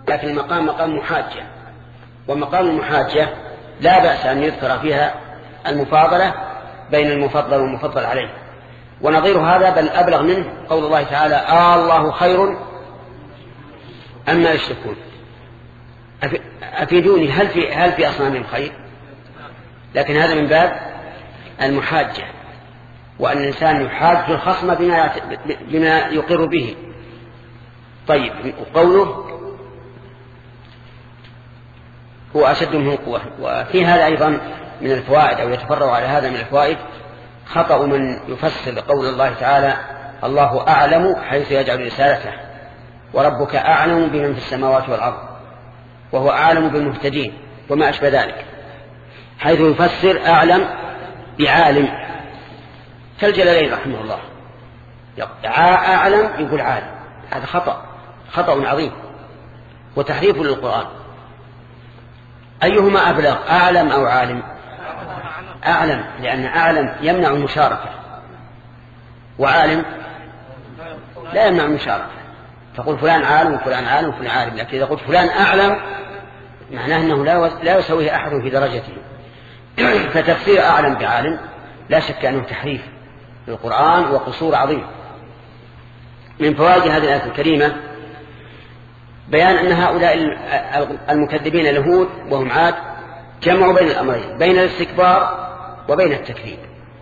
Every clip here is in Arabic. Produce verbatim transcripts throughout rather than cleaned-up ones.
لكن المقام مقام محاجة، ومقام المحاجة لا بأس أن يذكر فيها المفاضلة بين المفضل والمفضل عليه. ونظير هذا بل أبلغ منه قول الله تعالى آه الله خير أما يشركون. أفيدوني هل في, هل في أصنامهم خير؟ لكن هذا من باب المحاجة، وأن الإنسان يحاج الخصم بما, بما يقر به. طيب، وقوله هو أشد منه قوة. وفي هذا أيضا من الفوائد، أو يتفرع على هذا من الفوائد، خطأ من يفسر قول الله تعالى الله أعلم حيث يجعل رسالته، وربك أعلم بمن في السماوات والأرض، وهو أعلم بالمهتدين وما أشبه ذلك، حيث يفسر أعلم بعالم، كالجلالين رحمه الله أعلم يقول عالم. هذا خطأ خطأ عظيم وتحريف للقرآن. أيهما أبلغ، أعلم أو عالم؟ أعلم، لأن أعلم يمنع المشاركة، وعالم لا يمنع المشاركة. تقول فلان عالم وفلان عالم وفلان عالم، لكن إذا قلت فلان أعلم معناه أنه لا يسويه أحد في درجته. فتفسير أعلم بعالم لا شك أنه تحريف للقرآن وقصور عظيم. من فوائد هذه الآية الكريمة بيان أن هؤلاء المكذبين اليهود وهم عاد جمعوا بين الأمرين، بين الاستكبار وبين التكذيب.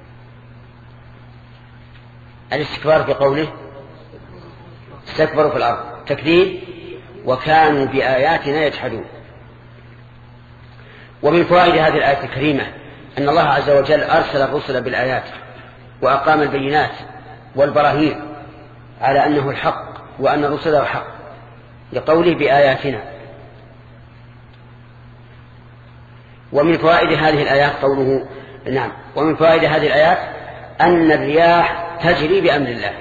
الاستكبار في قوله استكبروا في الأرض، تكذيب وكانوا بآياتنا يجحدون. ومن فوائد هذه الآية الكريمة أن الله عز وجل أرسل الرسل بالآيات وأقام البينات والبراهين على أنه الحق وأن الرسل الحق، لقوله بآياتنا. ومن فوائد هذه الآيات قوله نعم ومن فوائد هذه الآيات أن الرياح تجري بأمر الله،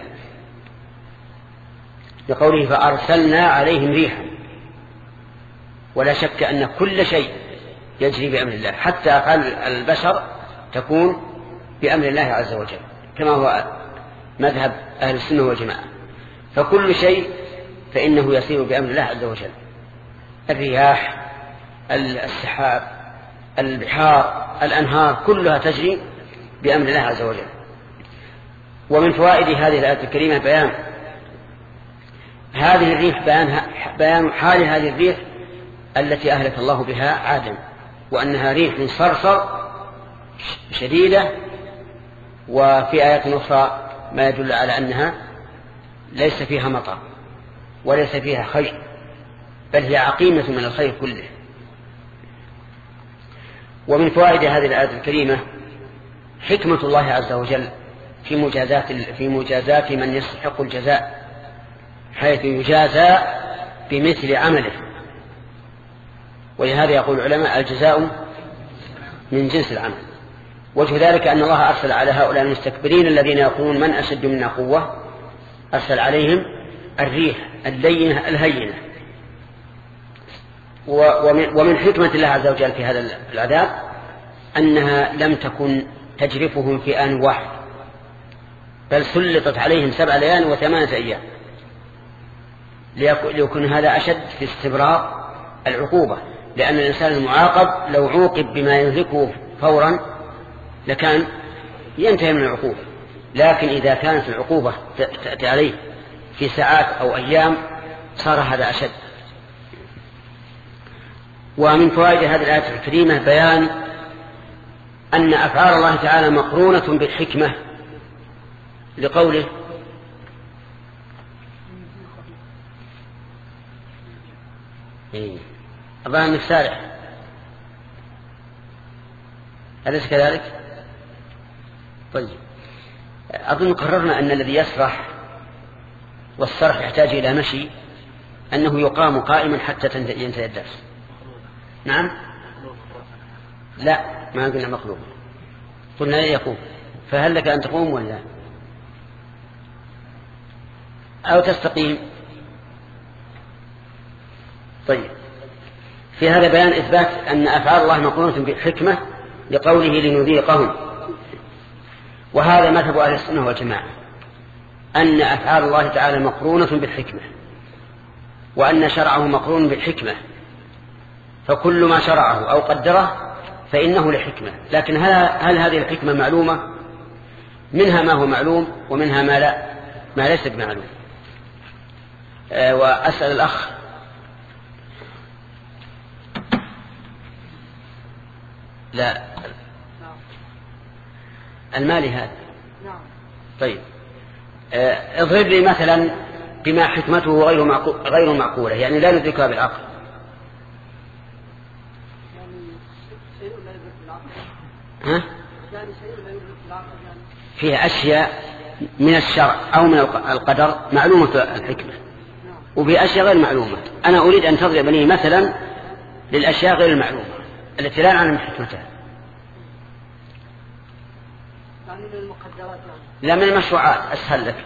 لقوله فأرسلنا عليهم ريحا. ولا شك أن كل شيء يجري بأمر الله، حتى أفعال البشر تكون بأمر الله عز وجل، كما هو مذهب أهل السنة والجماعة. فكل شيء فإنه يسير بأمر الله عز وجل، الرياح، السحاب، البحار، الأنهار، كلها تجري بأمر الله عز وجل. ومن فوائد هذه الآية الكريمة بيان هذه الريح، بيان, بيان حال هذه الريح التي أهلك الله بها عادا، وأنها ريح صرصر شديدة. وفي آية أخرى ما يدل على أنها ليس فيها مطر وليس فيها خير، بل هي عقيمة من الخير كله. ومن فوائد هذه الآية الكريمة حكمة الله عز وجل في مجازات في مجازات من يستحق الجزاء، حيث يجازى بمثل عمله. ولهذا يقول العلماء الجزاء من جنس العمل. وجه ذلك أن الله أرسل على هؤلاء المستكبرين الذين يقولون من أشد منا قوة، أرسل عليهم الريح اللينة الهينة. ومن حكمة الله عز وجل في هذا العذاب أنها لم تكن تجرفهم في آن واحد، بل سلطت عليهم سبع ليال وثمانية أيام، ليكون هذا أشد في استبراء العقوبة. لأن الإنسان المعاقب لو عوقب بما يهلكه فورا لكان ينتهي من العقوبة، لكن إذا كانت العقوبة تأتي عليه في ساعات أو أيام صار هذا أشد. ومن فوائد هذه الآية الكريمة بيان أن أفعال الله تعالى مقرونة بالحكمة، لقوله أظن أنك سارح، أليس كذلك؟ طيب، أظن قررنا أن الذي يسرح والسرح يحتاج إلى مشي أنه يقام قائما حتى ينتهي الدرس. نعم؟ لا، ما قلنا مقلوب، قلنا يقوم. فهل لك أن تقوم ولا أو تستقيم؟ طيب، في هذا بيان إثبات أن أفعال الله مقرونة بالحكمة، لقوله لنذيقهم. وهذا مذهب أهل السنة والجماعة، أن أفعال الله تعالى مقرونة بالحكمة، وأن شرعه مقرون بالحكمة، فكل ما شرعه أو قدره فإنه لحكمة. لكن هل, هل هذه الحكمة معلومة؟ منها ما هو معلوم ومنها ما لا ما ليس بمعلوم. أه وأسأل الأخ لا المالي هذا. طيب أه اضرب لي مثلا بما حكمته غير معقول غير معقولة، يعني لا ندركها بالعقل. ها؟ فيها أشياء من الشرع أو من القدر معلومة الحكمة، وفي أشياء غير معلومة. أنا أريد أن تضرب لي مثلا للأشياء غير المعلومة التي لا نعلم حكمتها. لا من المشروعات أسهل لك.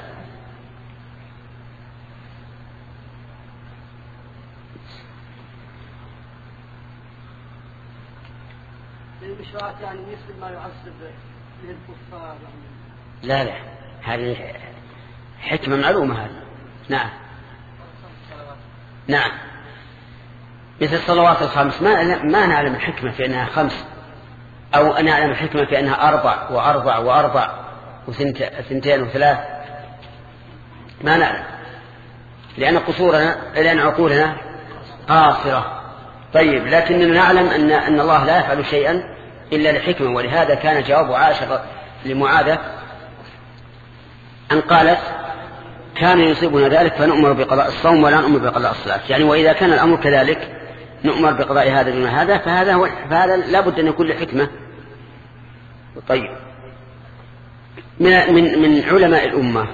المشروعات يعني مثل ما يعذب به الكفار. لا لا هذه حكمة معلومة هذه. نعم نعم مثل الصلوات الخمس ما ما نعلم الحكمة في أنها خمس، أو نعلم الحكمة في أنها أربع وأربع وأربع وثنتين وثلاث، ما نعلم، لأن قصورنا لأن عقولنا قاصرة. طيب لكننا نعلم أن أن الله لا يفعل شيئا إلا لحكمة، ولهذا كان جواب عائشة لمعاذة أن قالت كان يصيبنا ذلك فنؤمر بقضاء الصوم ولا نؤمر بقضاء الصلاة، يعني وإذا كان الأمر كذلك نؤمر بقضاء هذا دون هذا، فهذا هو فهذا لا بد أن يكون لحكمة. طيب من من من علماء الأمة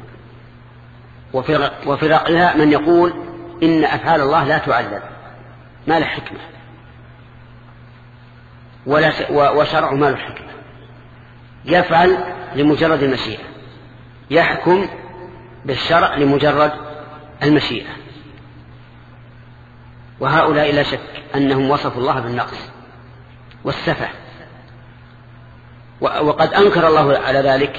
وفرقها من يقول إن أفعال الله لا تعلل، ما له حكمة، ولا وشرع ما له حكمة، يفعل لمجرد المشيئة، يحكم بالشرع لمجرد المشيئة. وهؤلاء لا شك أنهم وصفوا الله بالنقص والسفة، وقد أنكر الله على ذلك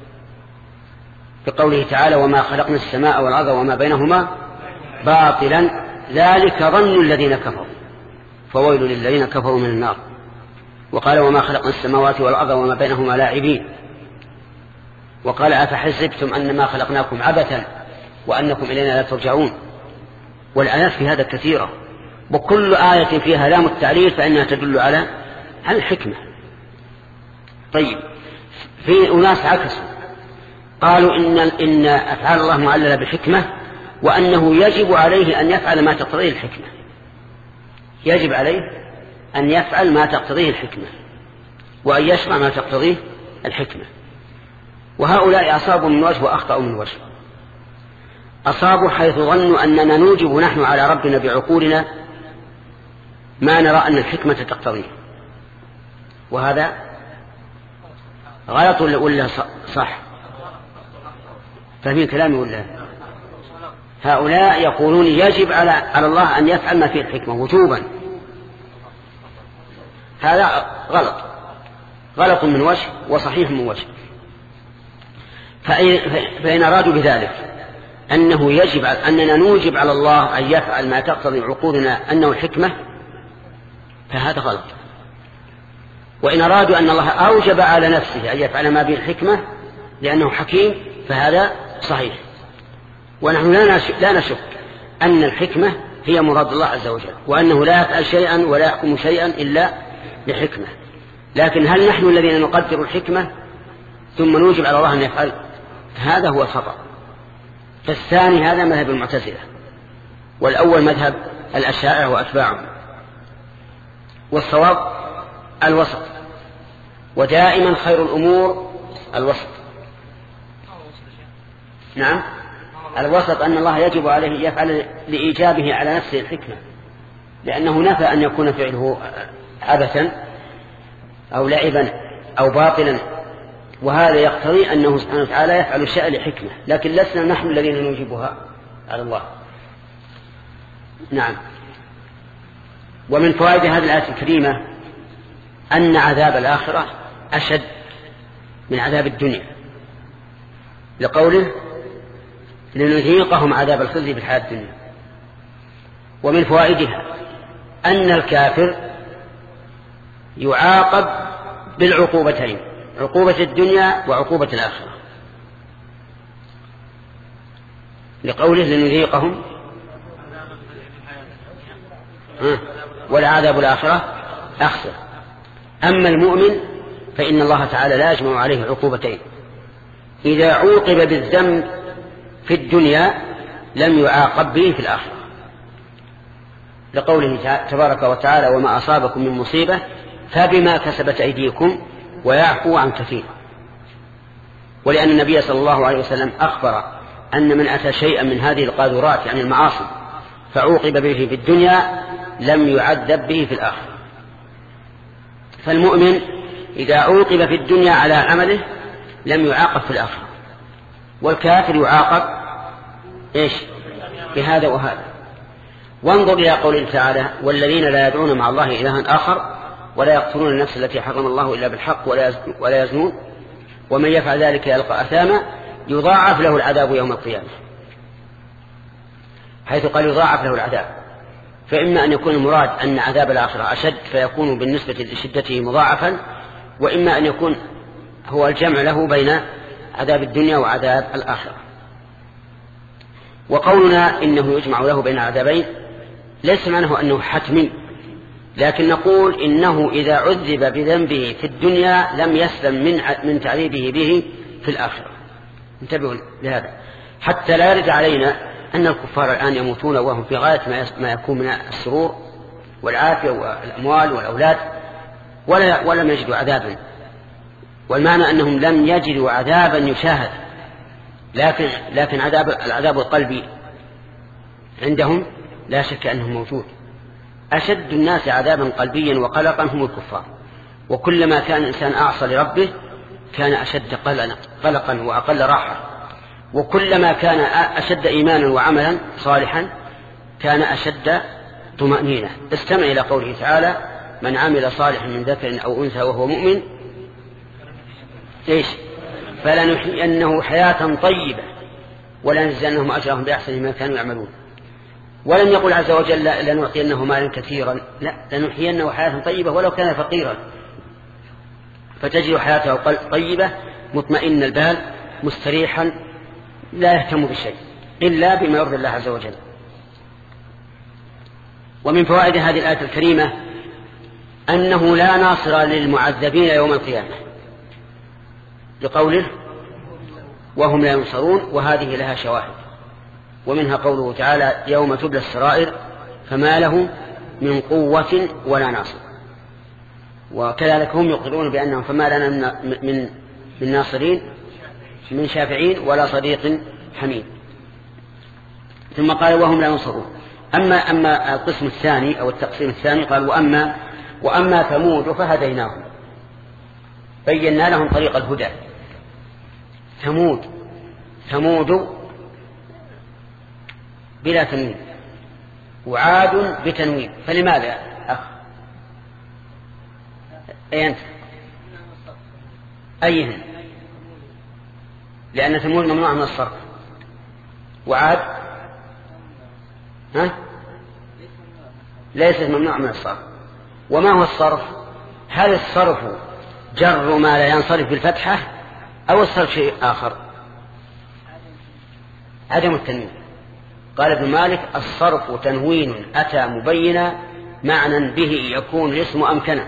بقوله تعالى وما خلقنا السماء والأرض وما بينهما باطلا ذلك ظن الذين كفروا فويل للذين كفروا من النار. وقال وما خلقنا السماوات والأرض وما بينهما لاعبين. وقال أفحسبتم أنما خلقناكم عبثا وأنكم إلينا لا ترجعون. والآيات في هذا كثيرة، وكل آية فيها لام التعليل فإنها تدل على على الحكمة. طيب في أناس عكسوا قالوا إن, إن أفعال الله معللة بحكمة، وأنه يجب عليه أن يفعل ما تقتضيه الحكمة، يجب عليه أن يفعل ما تقتضيه الحكمة وأن يشرع ما تقتضيه الحكمة. وهؤلاء أصابوا من وجه وأخطأوا من وجه. أصابوا حيث ظنوا أننا نوجب نحن على ربنا بعقولنا ما نرى أن الحكمة تقتضيه، وهذا غلط ولا صح؟ فاهمين كلامي ولا؟ هؤلاء يقولون يجب على على الله أن يفعل ما فيه الحكمة وجوبا. هذا غلط، غلط من وجه وصحيح من وجه. فإن أرادوا بذلك أنه يجب أننا نوجب على الله أن يفعل ما تقتضي عقولنا أنه الحكمة فهذا غلط. وإن أرادوا أن الله أوجب على نفسه أن يفعل ما به الحكمة لأنه حكيم فهذا صحيح. ونحن لا نشك أن الحكمة هي مراد الله عز وجل، وأنه لا يفعل شيئا ولا يحكم شيئا إلا لحكمة. لكن هل نحن الذين نقدر الحكمة ثم نوجب على الله أن يفعل؟ هذا هو الخطأ. فالثاني هذا مذهب المعتزلة، والأول مذهب الأشاعرة وأتباعهم. والصواب الوسط، ودائما خير الأمور الوسط. نعم الوسط أن الله يجب عليه يفعل لإيجابه على نفسه الحكمة، لأنه نفى أن يكون فعله عبثا أو لعبا أو باطلا، وهذا يقتضي أنه سبحانه وتعالى يفعل الشيء لحكمة، لكن لسنا نحن الذين نوجبها على الله. نعم. ومن فوائد هذه الآية الكريمة أن عذاب الآخرة أشد من عذاب الدنيا، لقوله لنذيقهم عذاب الخزي في الحياة الدنيا. ومن فوائدها أن الكافر يعاقب بالعقوبتين، عقوبة الدنيا وعقوبة الآخرة، لقوله لنذيقهم والعذاب الآخرة أخسر. أما المؤمن فإن الله تعالى لا يجمع عليه عقوبتين، إذا عوقب بالذنب في الدنيا لم يعاقب به في الآخرة، لقوله تبارك وتعالى وما أصابكم من مصيبة فبما كسبت أيديكم ويعفو عن كثير. ولأن النبي صلى الله عليه وسلم أخبر أن من أتى شيئا من هذه القاذورات يعني المعاصي فعوقب به في الدنيا لم يعذب به في الآخرة. فالمؤمن إذا عوقب في الدنيا على عمله لم يعاقب في الآخرة، والكافر يعاقب إيش بهذا وهذا. وانظر إلى قوله تعالى والذين لا يدعون مع الله إلها آخر ولا يقتلون النفس التي حرم الله إلا بالحق ولا يزنون ومن يفعل ذلك يلقى أثاما يضاعف له العذاب يوم القيامة، حيث قال يضاعف له العذاب، فإما أن يكون المراد أن عذاب الآخرة أشد فيكون بالنسبة لشدته مضاعفا، وإما أن يكون هو الجمع له بين عذاب الدنيا وعذاب الآخرة. وقولنا إنه يجمع له بين العذابين ليس معناه أنه حتمي، لكن نقول إنه إذا عذب بذنبه في الدنيا لم يسلم من من تعذيبه به في الآخرة. انتبهوا لهذا حتى لا يرد علينا أن الكفار الآن يموتون وهم في غاية ما يكون من السرور والعافية والأموال والأولاد ولا ولم يجدوا عذابا، والمعنى أنهم لم يجدوا عذابا يشاهد، لكن لكن عذاب العذاب القلبي عندهم لا شك أنه موجود. أشد الناس عذابا قلبيا وقلقا هم الكفار، وكلما كان الإنسان أعصى لربه كان أشد قلقا وأقل راحة، وكلما كان أشد إيمانا وعملا صالحا كان أشد طمأنينة. استمع إلى قوله تعالى من عمل صالحا من ذكر أو أنثى وهو مؤمن إيش فلنحيينه حياة طيبة ولنجزينهم أجرهم بأحسن ما كانوا يعملون. ولم يقل عز وجل لنعطينه مالا كثيرا، لا، لنحيينه حياة طيبة ولو كان فقيرا، فتجد حياته طيبة مطمئن البال مستريحا لا يهتم بشيء إلا بما يرضي الله عز وجل. ومن فوائد هذه الآية الكريمة أنه لا ناصر للمعذبين يوم القيامة، لقوله وهم لا ينصرون، وهذه لها شواهد، ومنها قوله تعالى يوم تبلى السرائر فما له من قوة ولا ناصر. وكذلك هم يقرون بأنهم فما لنا من من ناصرين من شافعين ولا صديق حميد. ثم قال وهم لا ينصرون. أما أما القسم الثاني أو التقسيم الثاني قال وأما وأما ثمود فهديناهم بينا لهم طريق الهدى. ثمود ثمود بلا تنوين وعاد بتنوين، فلماذا أخ أي أنت أيهن؟ لأن ثمود ممنوع من الصرف، وعاد ها ليست ممنوع من الصرف. وما هو الصرف؟ هل الصرف جر ما لا ينصرف بالفتحة أو الصرف شيء آخر؟ عدم التنوين. قال ابن مالك الصرف تنوين أتى مبينا معنى به يكون الاسم أمكنا،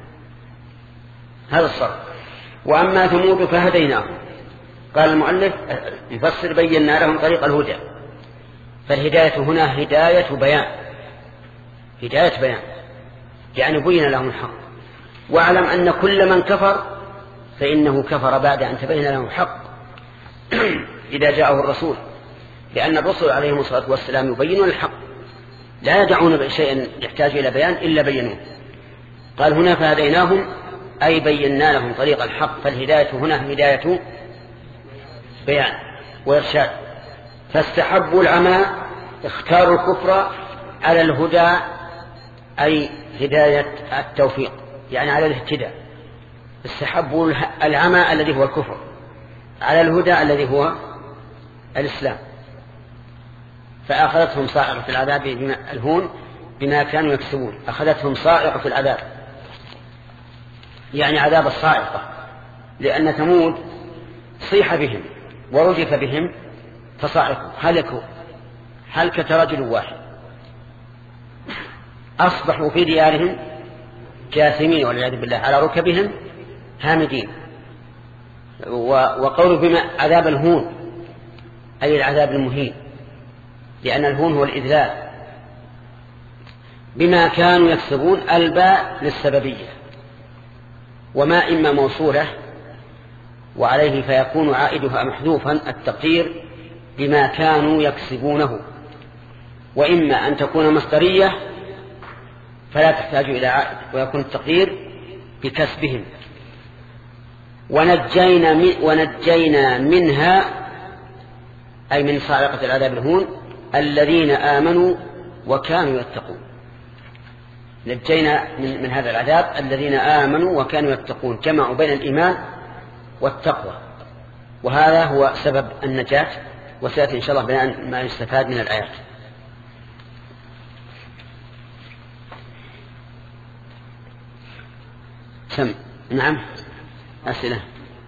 هذا الصرف. وأما ثمود فهديناهم، قال المؤلف يفسر بينا لهم طريق الهدى، فالهداية هنا هداية بيان، هداية بيان يعني بين لهم الحق. واعلم أن كل من كفر فإنه كفر بعد أن تبين لهم الحق إذا جاءه الرسول، لأن الرسل عليهم الصلاة والسلام يبينون الحق، لا يدعون شيئا يحتاج إلى بيان إلا بينوه. قال هنا فهديناهم أي بينا لهم طريق الحق، فالهداية هنا هداية بيان وإرشاد. فاستحبوا العمى اختاروا الكفر على الهدى أي هداية التوفيق، يعني على الاهتداء. استحبوا العمى الذي هو الكفر على الهدى الذي هو الإسلام. فأخذتهم صاعقة العذاب بما الهون بما كانوا يكسبون. أخذتهم صاعقة العذاب يعني عذاب الصاعقة، لأن ثمود صيح بهم ورجف بهم فصاعقوا هلكوا هلكة رجل واحد، أصبحوا في ديارهم جاثمين والعياذ بالله على ركبهم هامدين. وقولوا بما عذاب الهون أي العذاب المهين، لأن الهون هو الإذلال. بما كانوا يكسبون الباء للسببية، وما إما موصولة وعليه فيكون عائدها محذوفا التقدير بما كانوا يكسبونه، وإما أن تكون مصدرية فلا تحتاج إلى عائد ويكون التقدير بكسبهم. ونجينا, من ونجينا منها أي من صاعقة العذاب الهون الذين آمنوا وكانوا يتقون. نجينا من, من هذا العذاب الذين آمنوا وكانوا يتقون، جمعوا بين الإيمان والتقوى، وهذا هو سبب النجاة. وسيأتي إن شاء الله بيان ما يستفاد من الآيات. سم نعم أسئلة.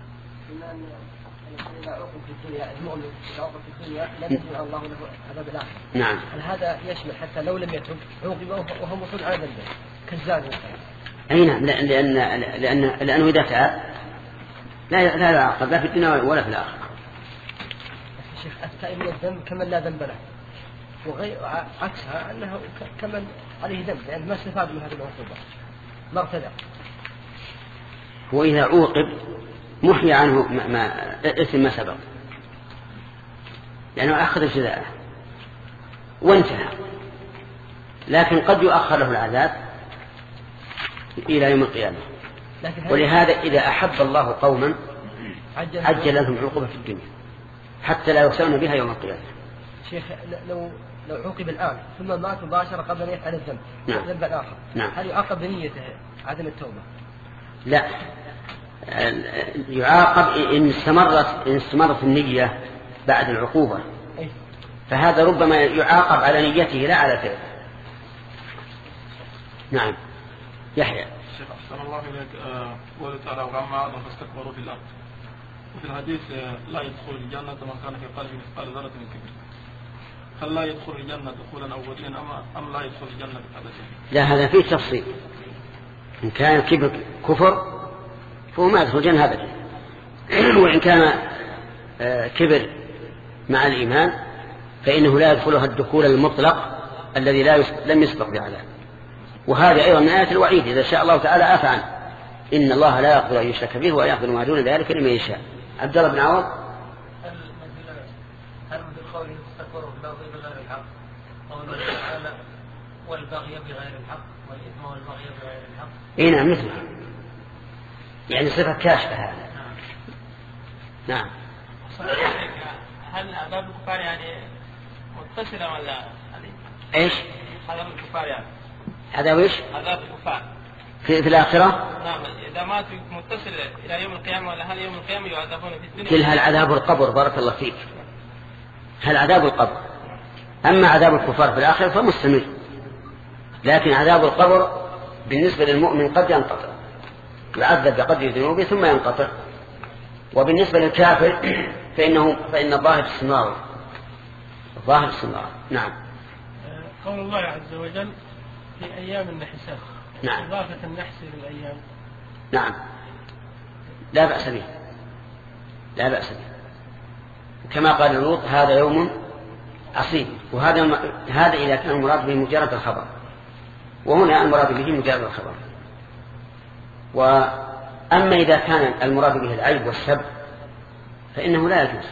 نعم. هل هذا يشمل حتى لو لم يتب عوقب وهو مصر على ذنبه كالزاني؟ أي نعم، لأن لأن لأنه إذا تعب لا لا يعاقب لا في الدنيا ولا في الآخرة. شيخ التائب من الذنب كمن لا ذنب له، وغير عكسها أنه كمن عليه ذنب لأن ما استفاد من هذه العقوبة ما ارتدى. وإذا عوقب محي عنه ما, ما اسم ما سبق، لأنه أخذ جزاءه وانتهى، لكن قد يؤخر له العذاب إلى يوم القيامة. ولهذا إذا أحب الله قوما عجل لهم عقوبة في الدنيا حتى لا يخسرون بها يوم القيامة. شيخ لو لو عوقب الآن ثم مات مباشرة قبل أن يفعل الذنب نعم. الذنب الآخر نعم. هل يعاقب بنيته عدم التوبة؟ لا، يعاقب إن استمرت إن استمرت النية بعد العقوبة، فهذا ربما يعاقب على نيته لا على فعله. نعم. يحيى. الشيخ أحسن الله إليك. قوله تعالى وعما عادوا فاستكبروا في الأرض، وفي الحديث لا يدخل الجنة من كان في قلبه مثقال ذرة من كبر. هل لا يدخل الجنة دخولا أولين أم لا يدخل الجنة أبدا؟ لا، هذا فيه تفصيل. إن كان كبر كفر فهو ما يدخل الجنة أبدا، وإن كان كبر مع الإيمان فإنه لا يدخلها الدخول المطلق الذي لا لم يسبق بعذاب. وهذا أيضا من آيات الوعيد إذا شاء الله تعالى عفى عنه، إن الله لا يغفر أن يشرك به ويغفر ما دون ذلك لمن يشاء. عبد الله بن عوض. هل مثل قوله تستكبروا في الأرض بغير الحق، قوله تعالى والبغي بغير الحق والإثم والبغي بغير الحق؟ إيه نعم مثله، يعني صفة كاشفة هذا. نعم. هل عذاب الكفار يعني متصلة ولا ايش؟ عذاب الكفار يعني عذاب ايش؟ عذاب الكفار في, في الآخرة؟ نعم، إذا ماتوا متصل إلى يوم القيامة ولا هل يوم القيامة يعذبون في الدنيا؟ كلها العذاب القبر. بارك الله فيك. هل عذاب القبر. أما عذاب الكفار في الآخرة فمستمر، لكن عذاب القبر بالنسبة للمؤمن قد ينقطع، يعذب بقدر ذنوبه ثم ينقطع. وبالنسبة للكافر فإنه فإن الظاهر استمرار، الظاهر استمرار. نعم. قول الله عز وجل في أيام النحسات. نعم. إضافة النحس للأيام. نعم، لا بأس به، لا بأس به. كما قال لوط هذا يوم عصيب، وهذا هذا إذا كان المراد به مجرد الخبر، وهنا المراد به مجرد الخبر. وأما إذا كان المراد به العيب والسب فإنه لا يجوز.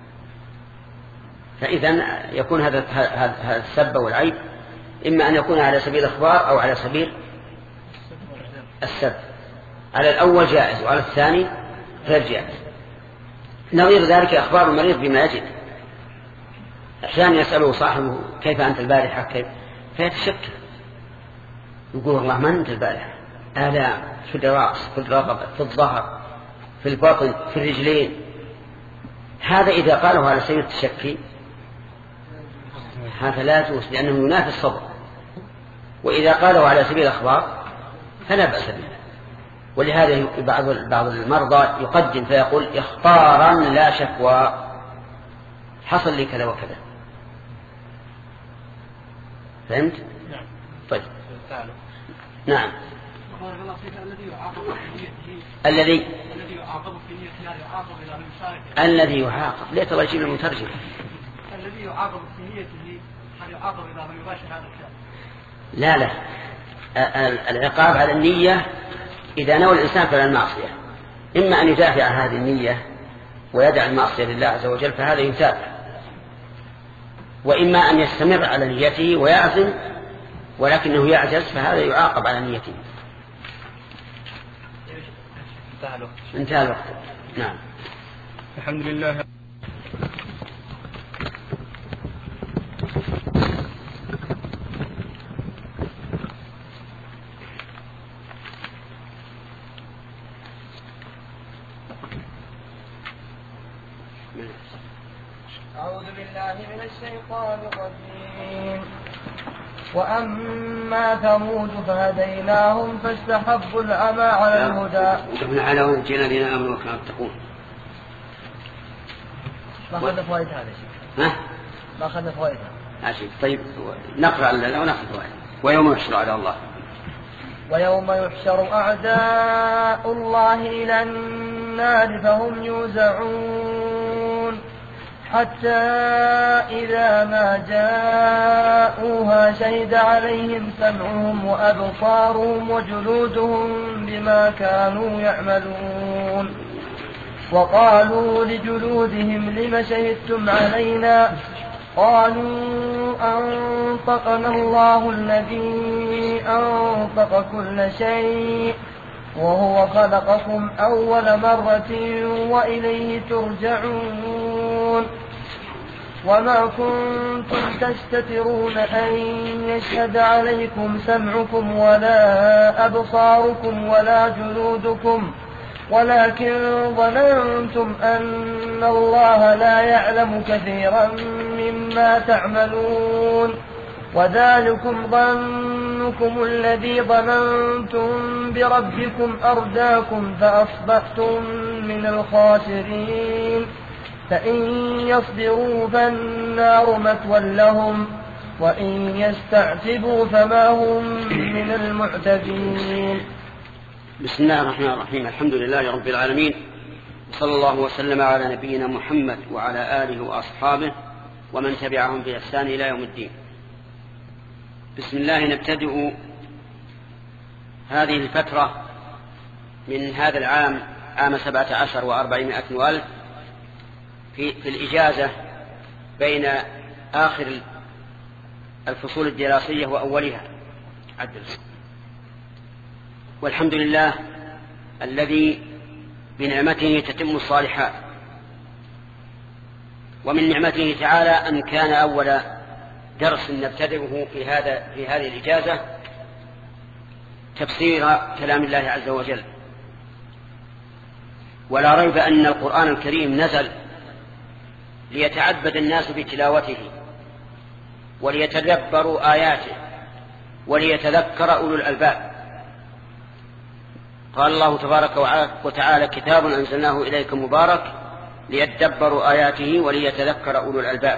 فإذا يكون هذا هذا السب والعيب إما أن يكون على سبيل الإخبار أو على سبيل السب. على الأول جائز وعلى الثاني غير جائز. نظير ذلك أخبار المريض بما يجد. أحيانا يسأله صاحبه كيف أنت البارحة كيف، فيتشكك يقول والله ما أنت البارحة، آلام في الرأس في الرقبة في الظهر في البطن في الرجلين. هذا إذا قاله على سبيل التشكي هذا لا يجوز لأنه ينافي الصبر، وإذا قاله على سبيل الأخبار فلا بأس به. ولهذا بعض بعض المرضى يقدم فيقول إخبارا لا شكوى، حصل لي كذا وكذا. فهمت؟ نعم. طيب. نعم. الذي الذي يعاقب في نيته لا يعاقب إذا لم يشارك. الذي يعاقب ليت الله يجيب المترجم. الذي يعاقب في نيته هل يعاقب إذا لم يباشر هذا الشيء؟ لا لا، العقاب على النية إذا نوى الإنسان فعل المعصية، إما أن يدافع عن هذه النية ويدع المعصية لله عز وجل فهذا يثاب، وإما أن يستمر على نيته ويعزم ولكنه يعجز فهذا يعاقب على نيته. انتهى الوقت. نعم. الحمد لله. أعوذ بالله من الشيطان الرجيم. وأما ثمود فهديناهم فاستحبوا العمى على الهدى. وقفنا على ونجينا الذين آمنوا وكانوا يتقون. ما أخذنا فوائد هذا شيء. ها؟ ما أخذنا فوائد هذا. عشان طيب نقرأ لنا ونأخذ فوائد. ويوم يحشر على الله. ويوم يحشر أعداء الله إلى النار فهم يوزعون حتى إذا ما جاءوها شهد عليهم سمعهم وأبصارهم وجلودهم بما كانوا يعملون. وقالوا لجلودهم لم شهدتم علينا؟ قالوا أنطقنا الله الذي أنطق كل شيء وهو خلقكم أول مرة وإليه ترجعون. وما كنتم تستترون أن يشهد عليكم سمعكم ولا أبصاركم ولا جلودكم ولكن ظننتم أن الله لا يعلم كثيرا مما تعملون وذلكم ظنكم الذي ظننتم بربكم أرداكم فأصبحتم من الخاسرين. فإن يصبروا فالنار مثوى لهم وإن يستعتبوا فما هم من المعتبين. بسم الله الرحمن الرحيم. الحمد لله رب العالمين، صلى الله وسلم على نبينا محمد وعلى آله وأصحابه ومن تبعهم بإحسان إلى يوم الدين. بسم الله نبتدئ هذه الفترة من هذا العام، عام سبعة عشر وأربعمائة والف، في, في الإجازة بين آخر الفصول الدراسية وأولها. عدل. والحمد لله الذي بنعمته تتم الصالحات، ومن نعمته تعالى أن كان أول درس نبتدئه في هذا في هذه الإجازة تفسير كلام الله عز وجل. ولا ريب أن القرآن الكريم نزل ليتعبد الناس بتلاوته وليتدبروا آياته وليتذكر أولو الألباب. قال الله تبارك وتعالى: كتاب أنزلناه إليكم مبارك ليتدبروا آياته وليتذكر أولو الألباب.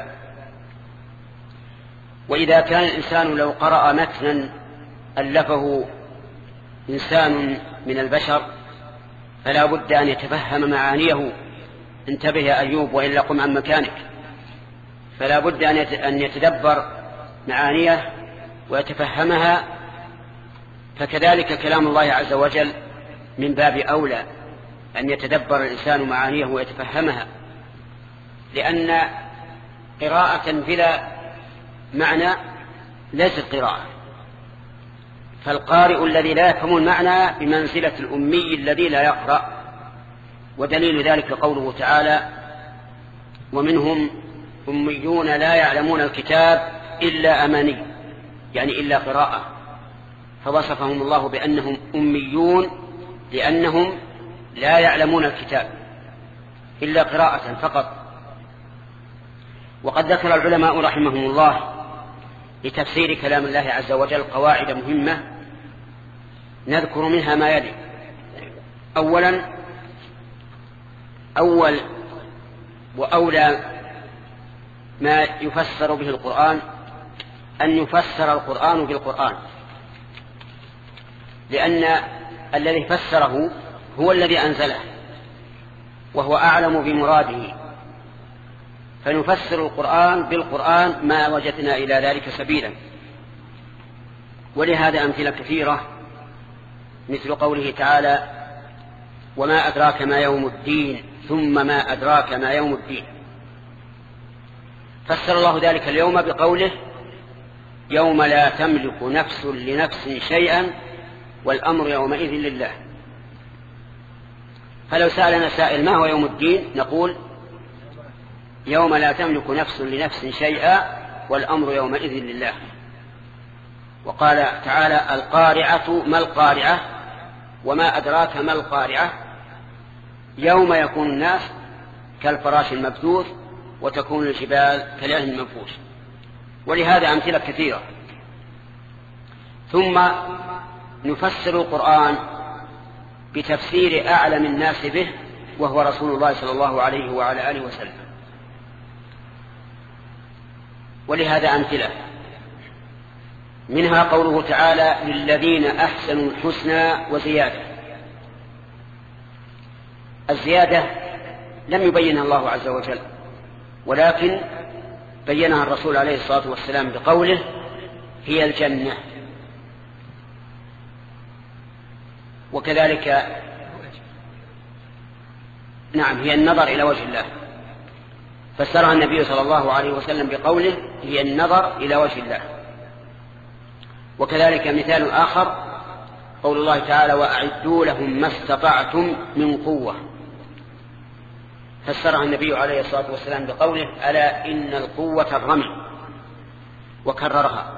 وإذا كان الإنسان لو قرأ متنا ألفه إنسان من البشر فلا بد أن يتفهم معانيه. انتبه يا أيوب وإلا قم عن مكانك. فلا بد أن يتدبر معانيه ويتفهمها. فكذلك كلام الله عز وجل من باب أولى أن يتدبر الإنسان معانيه ويتفهمها، لأن قراءة بلا معنى ليست قراءة. فالقارئ الذي لا يفهم المعنى بمنزلة الأمي الذي لا يقرأ. ودليل ذلك قوله تعالى: ومنهم أميون لا يعلمون الكتاب إلا أماني، يعني إلا قراءة. فوصفهم الله بأنهم أميون لأنهم لا يعلمون الكتاب إلا قراءة فقط. وقد ذكر العلماء رحمهم الله لتفسير كلام الله عز وجل قواعد مهمة نذكر منها ما يلي. أولا، أول وأولى ما يفسر به القرآن أن يفسر القرآن بالقرآن، لأن الذي فسره هو الذي أنزله وهو أعلم بمراده، فنفسر القرآن بالقرآن ما وجدنا إلى ذلك سبيلا. ولهذا أمثلة كثيرة، مثل قوله تعالى: وما أدراك ما يوم الدين، ثم ما أدراك ما يوم الدين. فسر الله ذلك اليوم بقوله: يوم لا تملك نفس لنفس شيئا والأمر يومئذ لله. فلو سألنا سائل ما هو يوم الدين نقول: يوم لا تملك نفس لنفس شيئا والأمر يومئذ لله. وقال تعالى: القارعة ما القارعة وما أدراك ما القارعة، يوم يكون الناس كالفراش المبثوث وتكون الجبال كالعهن المنفوش. ولهذا أمثلة كثيرة. ثم نفسر القرآن بتفسير أعلم الناس به وهو رسول الله صلى الله عليه وعلى آله وسلم. ولهذا أمثلة منها قوله تعالى: للذين أحسنوا الحسنى وزيادة. الزيادة لم يبينها الله عز وجل، ولكن بينها الرسول عليه الصلاة والسلام بقوله: هي الجنة. وكذلك نعم هي النظر إلى وجه الله، فسرها النبي صلى الله عليه وسلم بقوله: هي النظر إلى وجه الله. وكذلك مثال آخر قول الله تعالى: وأعدوا لهم ما استطعتم من قوة، فسرها النبي عليه الصلاة والسلام بقوله: ألا إن القوة الرمي، وكررها.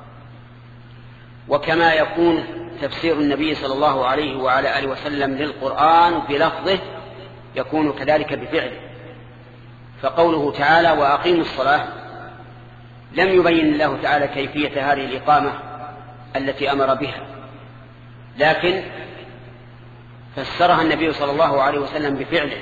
وكما يكون تفسير النبي صلى الله عليه وعلى آله وسلم للقرآن بلفظه يكون كذلك بفعله. فقوله تعالى: وأقيموا الصلاة، لم يبين الله تعالى كيفية هذه الإقامة التي أمر بها، لكن فسرها النبي صلى الله عليه وسلم بفعله،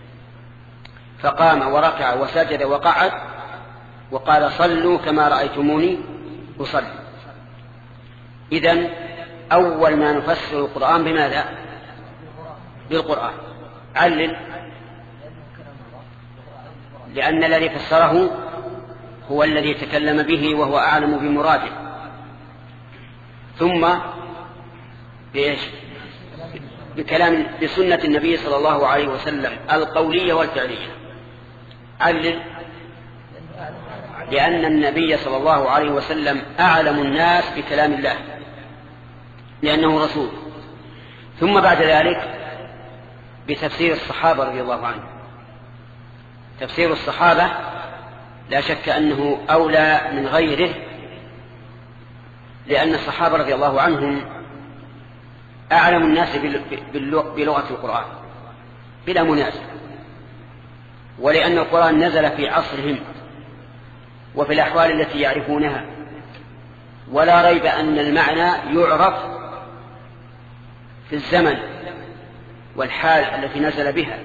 فقام وركع وسجد وقعد وقال: صلوا كما رأيتموني أصلي. إذن أول ما نفسر القرآن بماذا؟ بالقرآن. علل: لأن الذي فسره هو الذي تكلم به وهو أعلم بمراده. ثم بإيش؟ بكلام بسنة النبي صلى الله عليه وسلم القولية والفعلية. علل: لأن النبي صلى الله عليه وسلم أعلم الناس بكلام الله لأنه رسول. ثم بعد ذلك بتفسير الصحابة رضي الله عنهم. تفسير الصحابة لا شك أنه أولى من غيره، لأن الصحابة رضي الله عنهم أعلم الناس بلغة القرآن بلا منازع، ولأن القرآن نزل في عصرهم وفي الأحوال التي يعرفونها، ولا ريب أن المعنى يعرف في الزمن والحال التي نزل بها.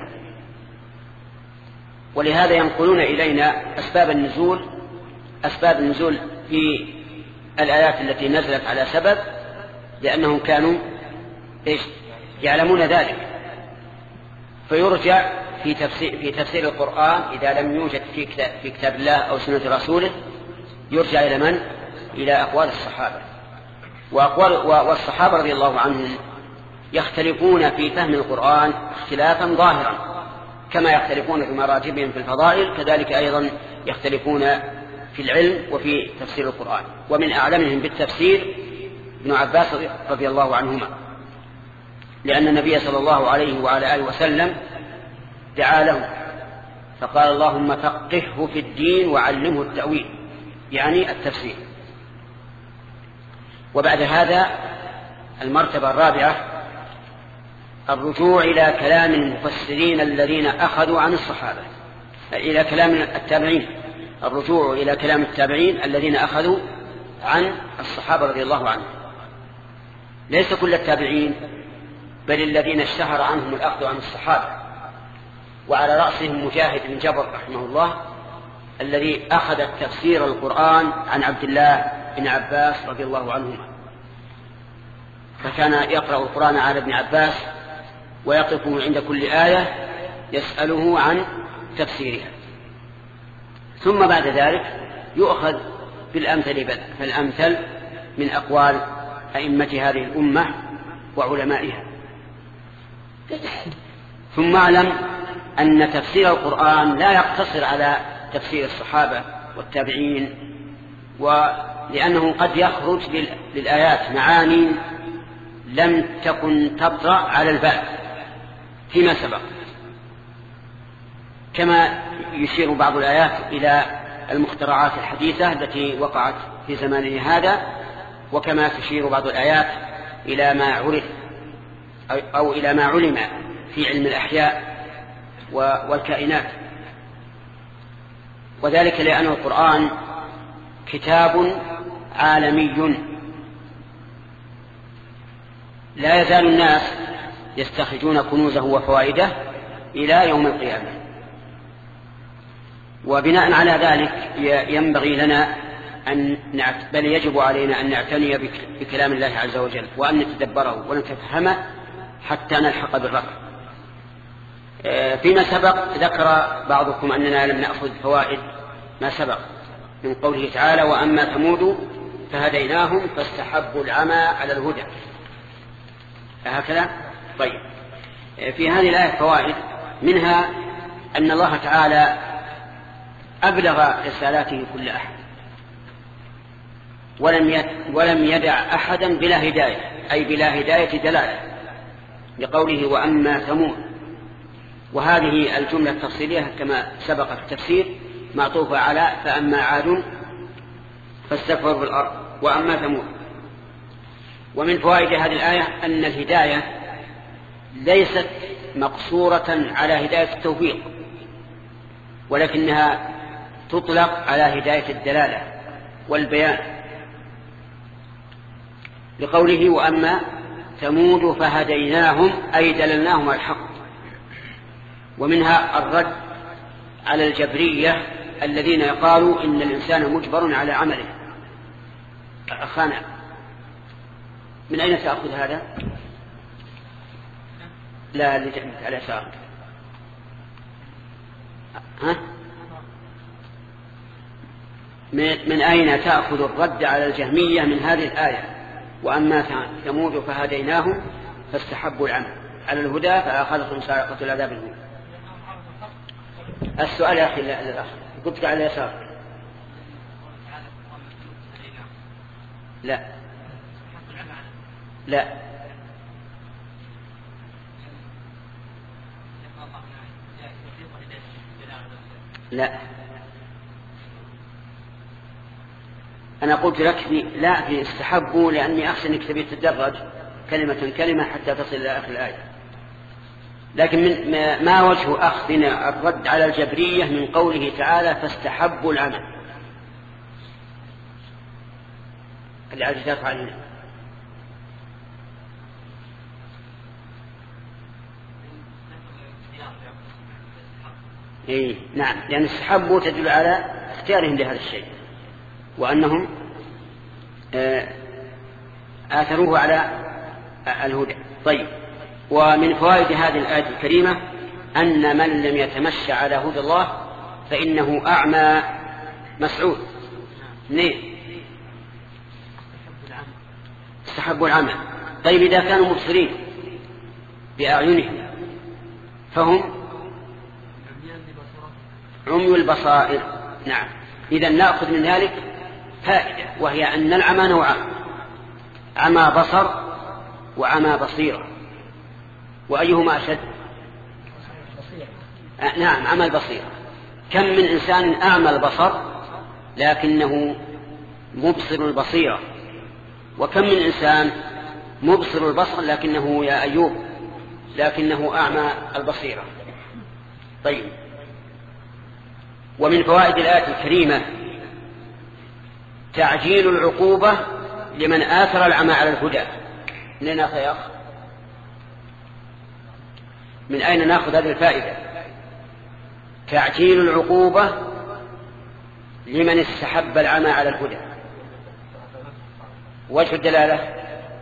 ولهذا ينقلون إلينا أسباب النزول أسباب النزول في الآيات التي نزلت على سبب، لأنهم كانوا إيش؟ يعلمون ذلك. فيرجع في تفسير, في تفسير القرآن إذا لم يوجد في كتاب, في كتاب الله أو سنة رسوله يرجع إلى من؟ إلى أقوال الصحابة. وأقوال والصحابة رضي الله عنهم يختلفون في فهم القرآن اختلافا ظاهرا، كما يختلفون في مراتبهم في الفضائل كذلك أيضا يختلفون في العلم وفي تفسير القرآن. ومن أعلمهم بالتفسير ابن عباس رضي الله عنهما، لأن النبي صلى الله عليه وعلى آله وسلم دعا له فقال: اللهم فقهه في الدين وعلمه التأويل، يعني التفسير. وبعد هذا المرتبة الرابعة الرجوع إلى كلام المفسرين الذين أخذوا عن الصحابة، إلى كلام التابعين، الرجوع إلى كلام التابعين الذين أخذوا عن الصحابة رضي الله عنهم، ليس كل التابعين، بل الذين اشتهر عنهم الأخذ عن الصحابة، وعلى رأسهم مجاهد بن جبر رحمه الله الذي أخذ تفسير القرآن عن عبد الله بن عباس رضي الله عنهما، فكان يقرأ القرآن على ابن عباس ويقف عند كل آية يسأله عن تفسيرها، ثم بعد ذلك يؤخذ بالأمثل فالأمثل من أقوال أئمة هذه الأمة وعلمائها. ثم اعلم أن تفسير القرآن لا يقتصر على تفسير الصحابة والتابعين، ولأنه قد يخرج للآيات معاني لم تكن تطرأ على البال فيما سبق، كما يشير بعض الآيات إلى المخترعات الحديثة التي وقعت في زماننا هذا، وكما تشير بعض الآيات إلى ما عرف أو إلى ما علم في علم الأحياء والكائنات. وذلك لأن القرآن كتاب عالمي لا يزال الناس يستخرجون كنوزه وفوائده إلى يوم القيامة. وبناء على ذلك ينبغي لنا أن نعت... بل يجب علينا أن نعتني بك... بكلام الله عز وجل، وأن نتدبره ونتفهمه حتى نلحق بالرب. فيما سبق ذكر بعضكم أننا لم نأخذ فوائد ما سبق من قوله تعالى: وأما ثمود فهديناهم فاستحبوا العمى على الهدى. هكذا. طيب، في هذه الآية فوائد، منها أن الله تعالى أبلغ رسالاته كل أحد، ولم ولم يدع أحدا بلا هداية، أي بلا هداية دلالة، لقوله: وأما ثمود. وهذه الجملة التفصيلية كما سبق في التفسير معطوفة على فأما عاد فاستكبروا في الأرض وأما ثمود. ومن فوائد هذه الآية أن الهداية ليست مقصورة على هداية التوفيق، ولكنها تطلق على هداية الدلالة والبيان، لقوله: وأما ثمود فهديناهم، أي دللناهم على الحق. ومنها الرد على الجبرية الذين يقالوا إن الإنسان مجبر على عمله. أخانا، من أين تأخذ هذا؟ لا، اللي جمعت على يسارك. ها؟ من أين تأخذ الرد على الجهمية من هذه الآية: وأما ثمود فهديناهم فاستحبوا العمى على الهدى فأخذتهم صاعقة العذاب الهون. السؤال يا أخي للأخ، قلت على يسارك. لا لا لا أنا قلت لك في لا في استحبوا، لأني أخشى أنك تبي تتدرج كلمة كلمة حتى تصل إلى آخر الآية. لكن من ما وجه أخذنا الرد على الجبرية من قوله تعالى فاستحبوا العمى؟ العجزات علينا. إيه نعم، لأن استحبوا تدل على اختيارهم لهذا الشيء، وأنهم آثروه على الهدى. طيب، ومن فوائد هذه الآية الكريمة أن من لم يتمشى على هدى الله فإنه أعمى مسعود. ليه؟ استحبوا العمى. طيب، إذا كانوا مبصرين بأعينهم فهم عمي البصائر. نعم، إذا نأخذ من ذلك فائدة، وهي أن العمى نوعان: عمى بصر وعمى بصيرة. وأيهما أشد؟ آه نعم، عمى البصيرة. كم من إنسان أعمى البصر لكنه مبصر البصيرة، وكم من إنسان مبصر البصر لكنه يا أيوب لكنه أعمى البصيرة. طيب، ومن فوائد الآية الكريمة تعجيل العقوبة لمن آثر العمى على الهدى. من أين نأخذ يا أخ؟ من أين نأخذ هذه الفائدة؟ تعجيل العقوبة لمن استحب العمى على الهدى. وجه الدلالة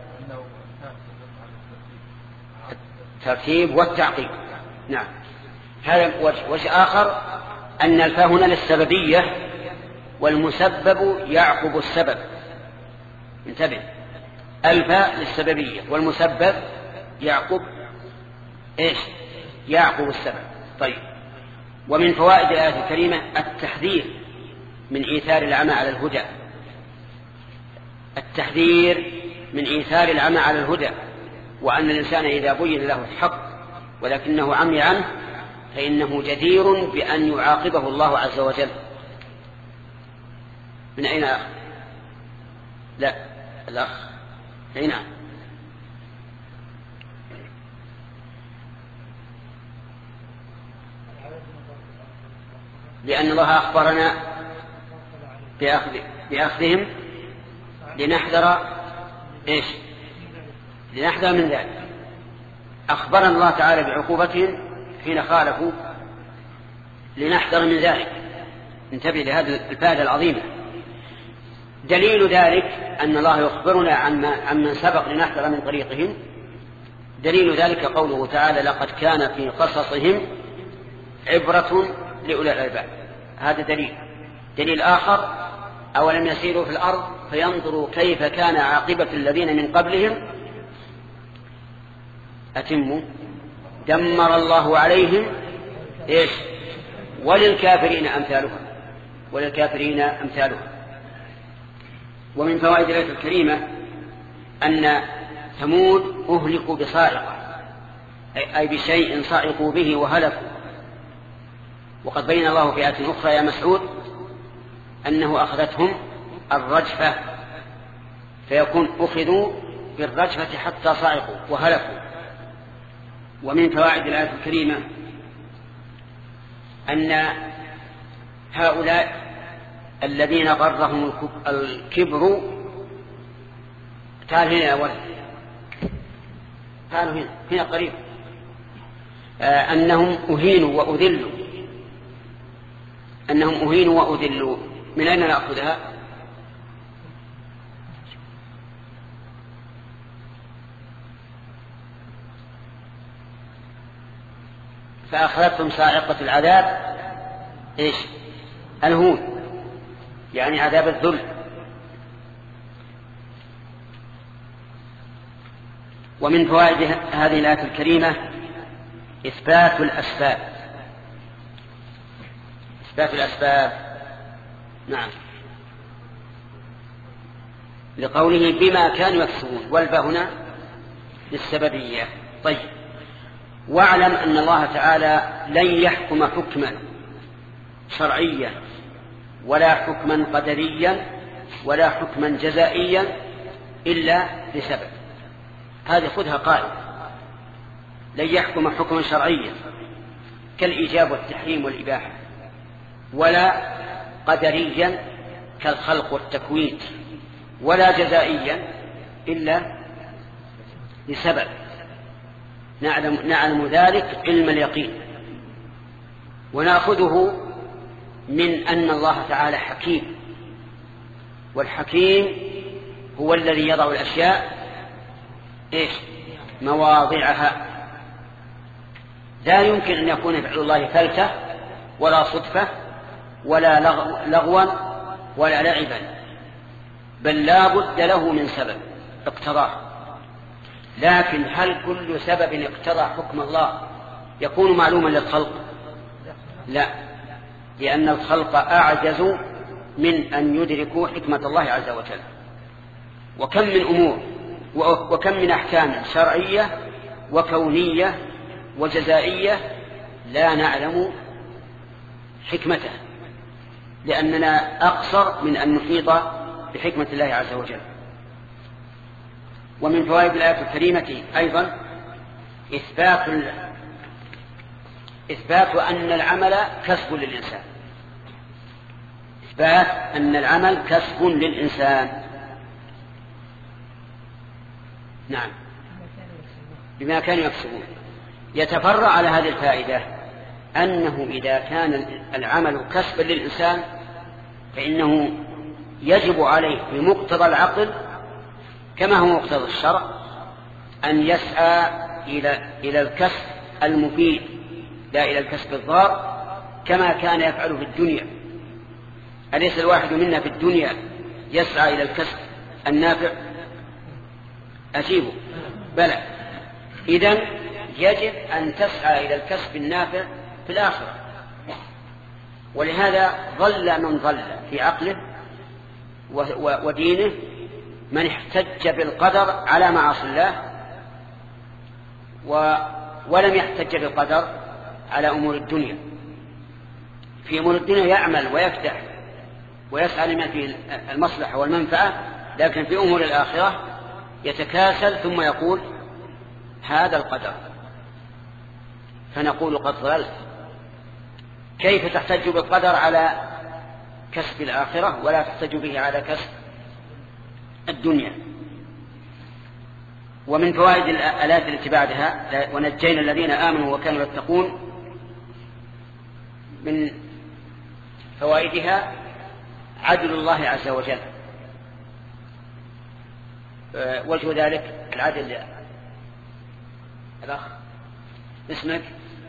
الترتيب والتعقيب. نعم، هذا وجه. وجه آخر أن الفاء هنا للسببية والمسبب يعقب السبب. انتبه، الفاء للسببية والمسبب يعقب ايش؟ يعقب السبب. طيب، ومن فوائد الآية الكريمة التحذير من إيثار العمى على الهدى. التحذير من إيثار العمى على الهدى، وأن الإنسان إذا بين له الحق ولكنه عمي عنه فإنه جدير بأن يعاقبه الله عز وجل. من أين أخ؟ لا، الأخ أين؟ لأن الله أخبرنا بأخذ بأخذهم لنحذر إيش؟ لنحذر من ذلك. أخبرنا الله تعالى بعقوبتهم حين خالفوا لنحذر من ذلك. انتبه لهذه الفائدة العظيمة. دليل ذلك أن الله يخبرنا عن من سبق لنحذر من طريقهم. دليل ذلك قوله تعالى لقد كان في قصصهم عبرة لأولي الألباب. هذا دليل. دليل آخر أولم يسيروا في الأرض فينظروا كيف كان عاقبة الذين من قبلهم أتموا دمر الله عليهم إيش وللكافرين أمثالهم وللكافرين أمثالهم. ومن فوائد الآية الكريمة أن ثمود أهلكوا بصاعقة، أي بشيء صعقوا به وهلكوا. وقد بين الله في آية أخرى يا مسعود أنه أخذتهم الرجفة، فيكون أخذوا بالرجفة حتى صعقوا وهلكوا. ومن فوائد الآية الكريمة أن هؤلاء الذين غرهم الكبر، تعال هنا يا ولد، تعالوا هنا هنا قريب، آه أنهم أهينوا وأذلوا أنهم أهينوا وأذلوا. من أين نأخذها؟ فأخذتهم صاعقة العذاب إيش؟ الهون، يعني عذاب الذل. ومن فوائد هذه الآية الكريمة إثبات الأسباب. إثبات الأسباب، نعم، لقوله بما كانوا يكسبون، والباء هنا للسببية. طيب، واعلم أن الله تعالى لن يحكم حكما شرعيا ولا حكما قدريا ولا حكما جزائيا إلا لسبب. هذه خذها قائمة. لن يحكم حكما شرعيا كالإيجاب والتحريم والإباحة، ولا قدريا كالخلق والتكوين، ولا جزائيا إلا لسبب. نعلم, نعلم ذلك علم اليقين، ونأخذه من أن الله تعالى حكيم، والحكيم هو الذي يضع الأشياء إيش؟ مواضعها. لا يمكن أن يكون فعل الله فلتة ولا صدفة ولا لغوا ولا لعبا، بل لا بد له من سبب اقتضاه. لكن هل كل سبب اقتضى حكم الله يكون معلوما للخلق؟ لا، لأن الخلق أعجزوا من أن يدركوا حكمة الله عز وجل. وكم من أمور وكم من أحكام شرعية وكونية وجزائية لا نعلم حكمته، لأننا أقصر من أن نحيط بحكمة الله عز وجل. ومن فوائد الآية الكريمة أيضا إثبات إثبات أن العمل كسب للإنسان. إثبات أن العمل كسب للإنسان. نعم، بما كانوا يكسبون. يتفرع على هذه الفائدة أنه إذا كان العمل كسبا للإنسان فإنه يجب عليه بمقتضى العقل كما هو مقتضى الشرع أن يسعى إلى إلى الكسب المفيد لا إلى الكسب الضار كما كان يفعل في الدنيا. أليس الواحد منا في الدنيا يسعى إلى الكسب النافع؟ أجيبه بلى. إذن يجب أن تسعى إلى الكسب النافع في الآخرة. ولهذا ظل من ظل في عقله ودينه من احتج بالقدر على معاصي الله ولم يحتج بالقدر على أمور الدنيا. في أمور الدنيا يعمل ويفتح ويسعى لما فيه المصلحة والمنفعة، لكن في أمور الآخرة يتكاسل ثم يقول هذا القدر، فنقول قد ضللت. كيف تحتج بالقدر على كسب الآخرة ولا تحتج به على كسب الدنيا؟ ومن فوائد الآيات التي بعدها ونجينا الذين آمنوا وكانوا يتقون، من فوائدها عدل الله عز وجل. وجه ذلك العدل. الأخ اسمك؟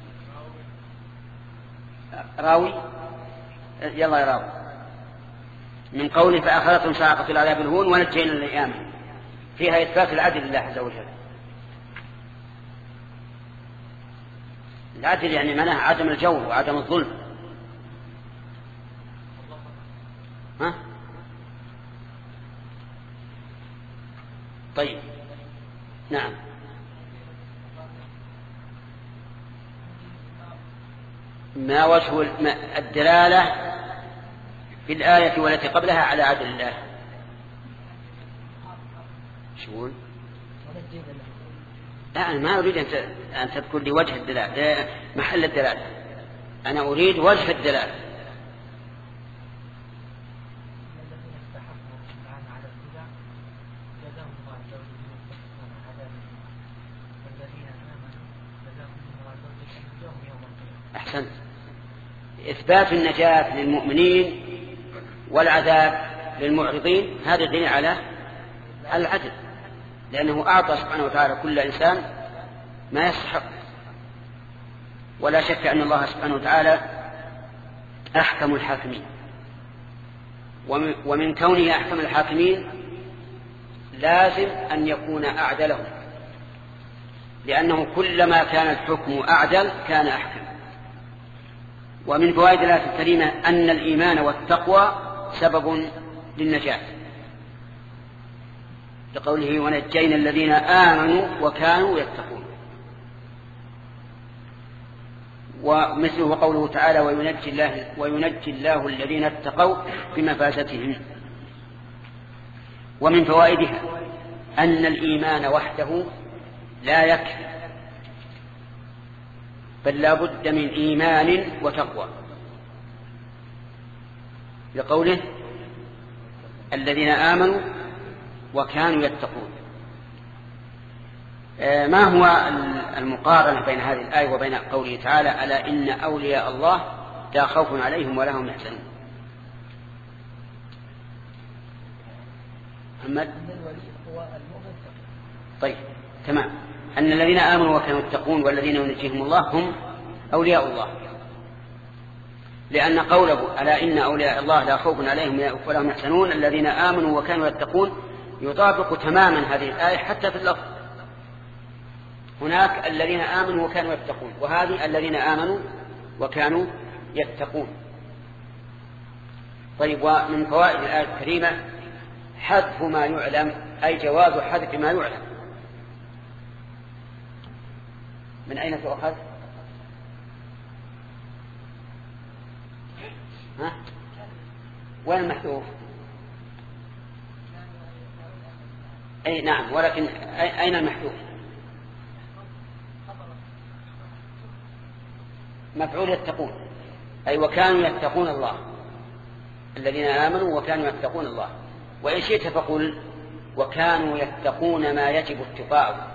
راوي؟ يلا يا راوي. من قوله فأخذتهم صاعقة العذاب الهون ونجينا الذين آمنوا، فيها إثبات العدل لله عز وجل. العدل يعني معناه عدم الجور وعدم الظلم. ها؟ طيب نعم. ما وجه الدلالة في الآية والتي قبلها على عدل الله؟ شو؟ لا، أنا ما أريد أن تذكر لي وجه الدلالة محل الدلالة، أنا أريد وجه الدلالة. أحسنت. إثبات النجاة للمؤمنين والعذاب للمعرضين هذا دليل على العدل، لأنه أعطى سبحانه وتعالى كل إنسان ما يستحق. ولا شك أن الله سبحانه وتعالى أحكم الحاكمين، ومن كونه أحكم الحاكمين لازم أن يكون أعدلهم، لأنه كلما كان الحكم أعدل كان أحكم. ومن فوائد الآية الكريمة أن الإيمان والتقوى سبب للنجاة، لقوله ونجينا الذين آمنوا وكانوا يتقون. ومثله قوله تعالى وينجي الله, وينجي الله الذين اتقوا بمفازتهم. ومن فوائدها أن الإيمان وحده لا يكفي، بل لا بد من إيمان وتقوى، لقوله الذين آمنوا وكانوا يتقون. ما هو المقارنة بين هذه الآية وبين قوله تعالى ألا إن أولياء الله لا خوف عليهم ولا هم يحزنون؟ محمد؟ طيب تمام. أن الذين آمنوا وكانوا يتقون والذين ينجيهم الله هم أولياء الله، لأن قوله ألا إن أولياء الله لا خوف عليهم ولا هم يحزنون الذين آمنوا وكانوا يتقون يطابق تماما هذه الآية حتى في اللفظ. هناك الذين آمنوا وكانوا يتقون، وهذه الذين آمنوا وكانوا يتقون. طيب، ومن فوائد الآية الكريمة حذف ما يعلم، أي جواز حذف ما يعلم. من أين تؤخذ؟ ها؟ وين المحذوف؟ أي نعم، ولكن أين المحذوف؟ مفعول يتقون، أي وكانوا يتقون الله. الذين آمنوا وكانوا يتقون الله. وإن شئت فقل وكانوا يتقون ما يجب اتقاؤه،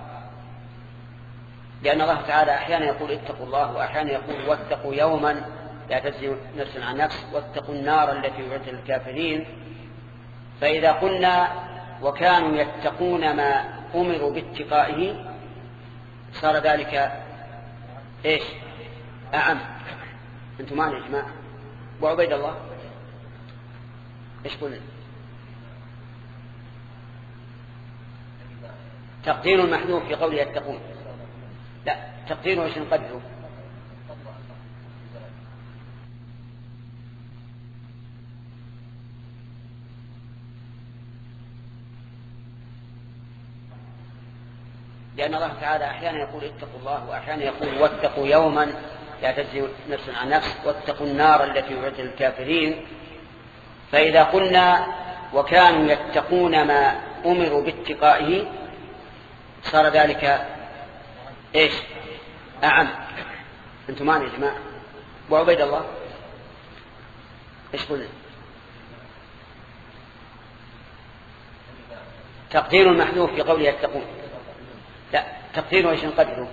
لأن الله تعالى أحيانا يقول اتقوا الله، وأحيانا يقول واتقوا يوما لا تجزي نفس عن نفس، واتقوا النار التي أعدت للكافرين. فإذا قلنا وكانوا يتقون ما أمروا باتقائه صار ذلك إيش؟ أعم. أنتم معنا يا جماعة؟ وعبيد الله إيش قلنا؟ تقدير المحذوف في قوله يتقون، لا تقديره ايش نقدره؟ لأن الله تعالى أحيانا يقول اتقوا الله، وأحيانا يقول واتقوا يوما لا تجزي نفس عن نفس، واتقوا النار التي أعدت للكافرين. فإذا قلنا وكانوا يتقون ما أمروا باتقائه صار ذلك إيش؟ أعم. أنتم معنا يا جماعة؟ وعبيد الله إيش قلنا؟ تقدير المحذوف في قوله يتقون، لا تقديره ايش نقدره؟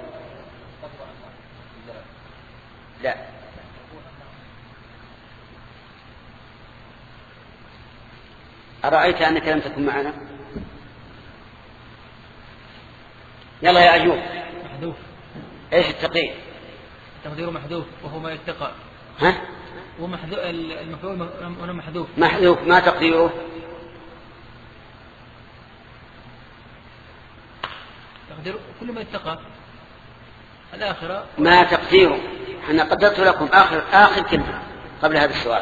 لا أرأيت أنك لم تكن معنا؟ يلا يا أيوب. محذوف. ايش التقدير؟ تقديره محذوف وهو ما يتقى. ها؟ ومحذوف المفعول هنا محذوف. محذوف ما تقديره؟ تقديره كل ما يتقى. الآخرة ما تقديره. أنا قدرت لكم آخر آخر كلمة قبل هذا السؤال.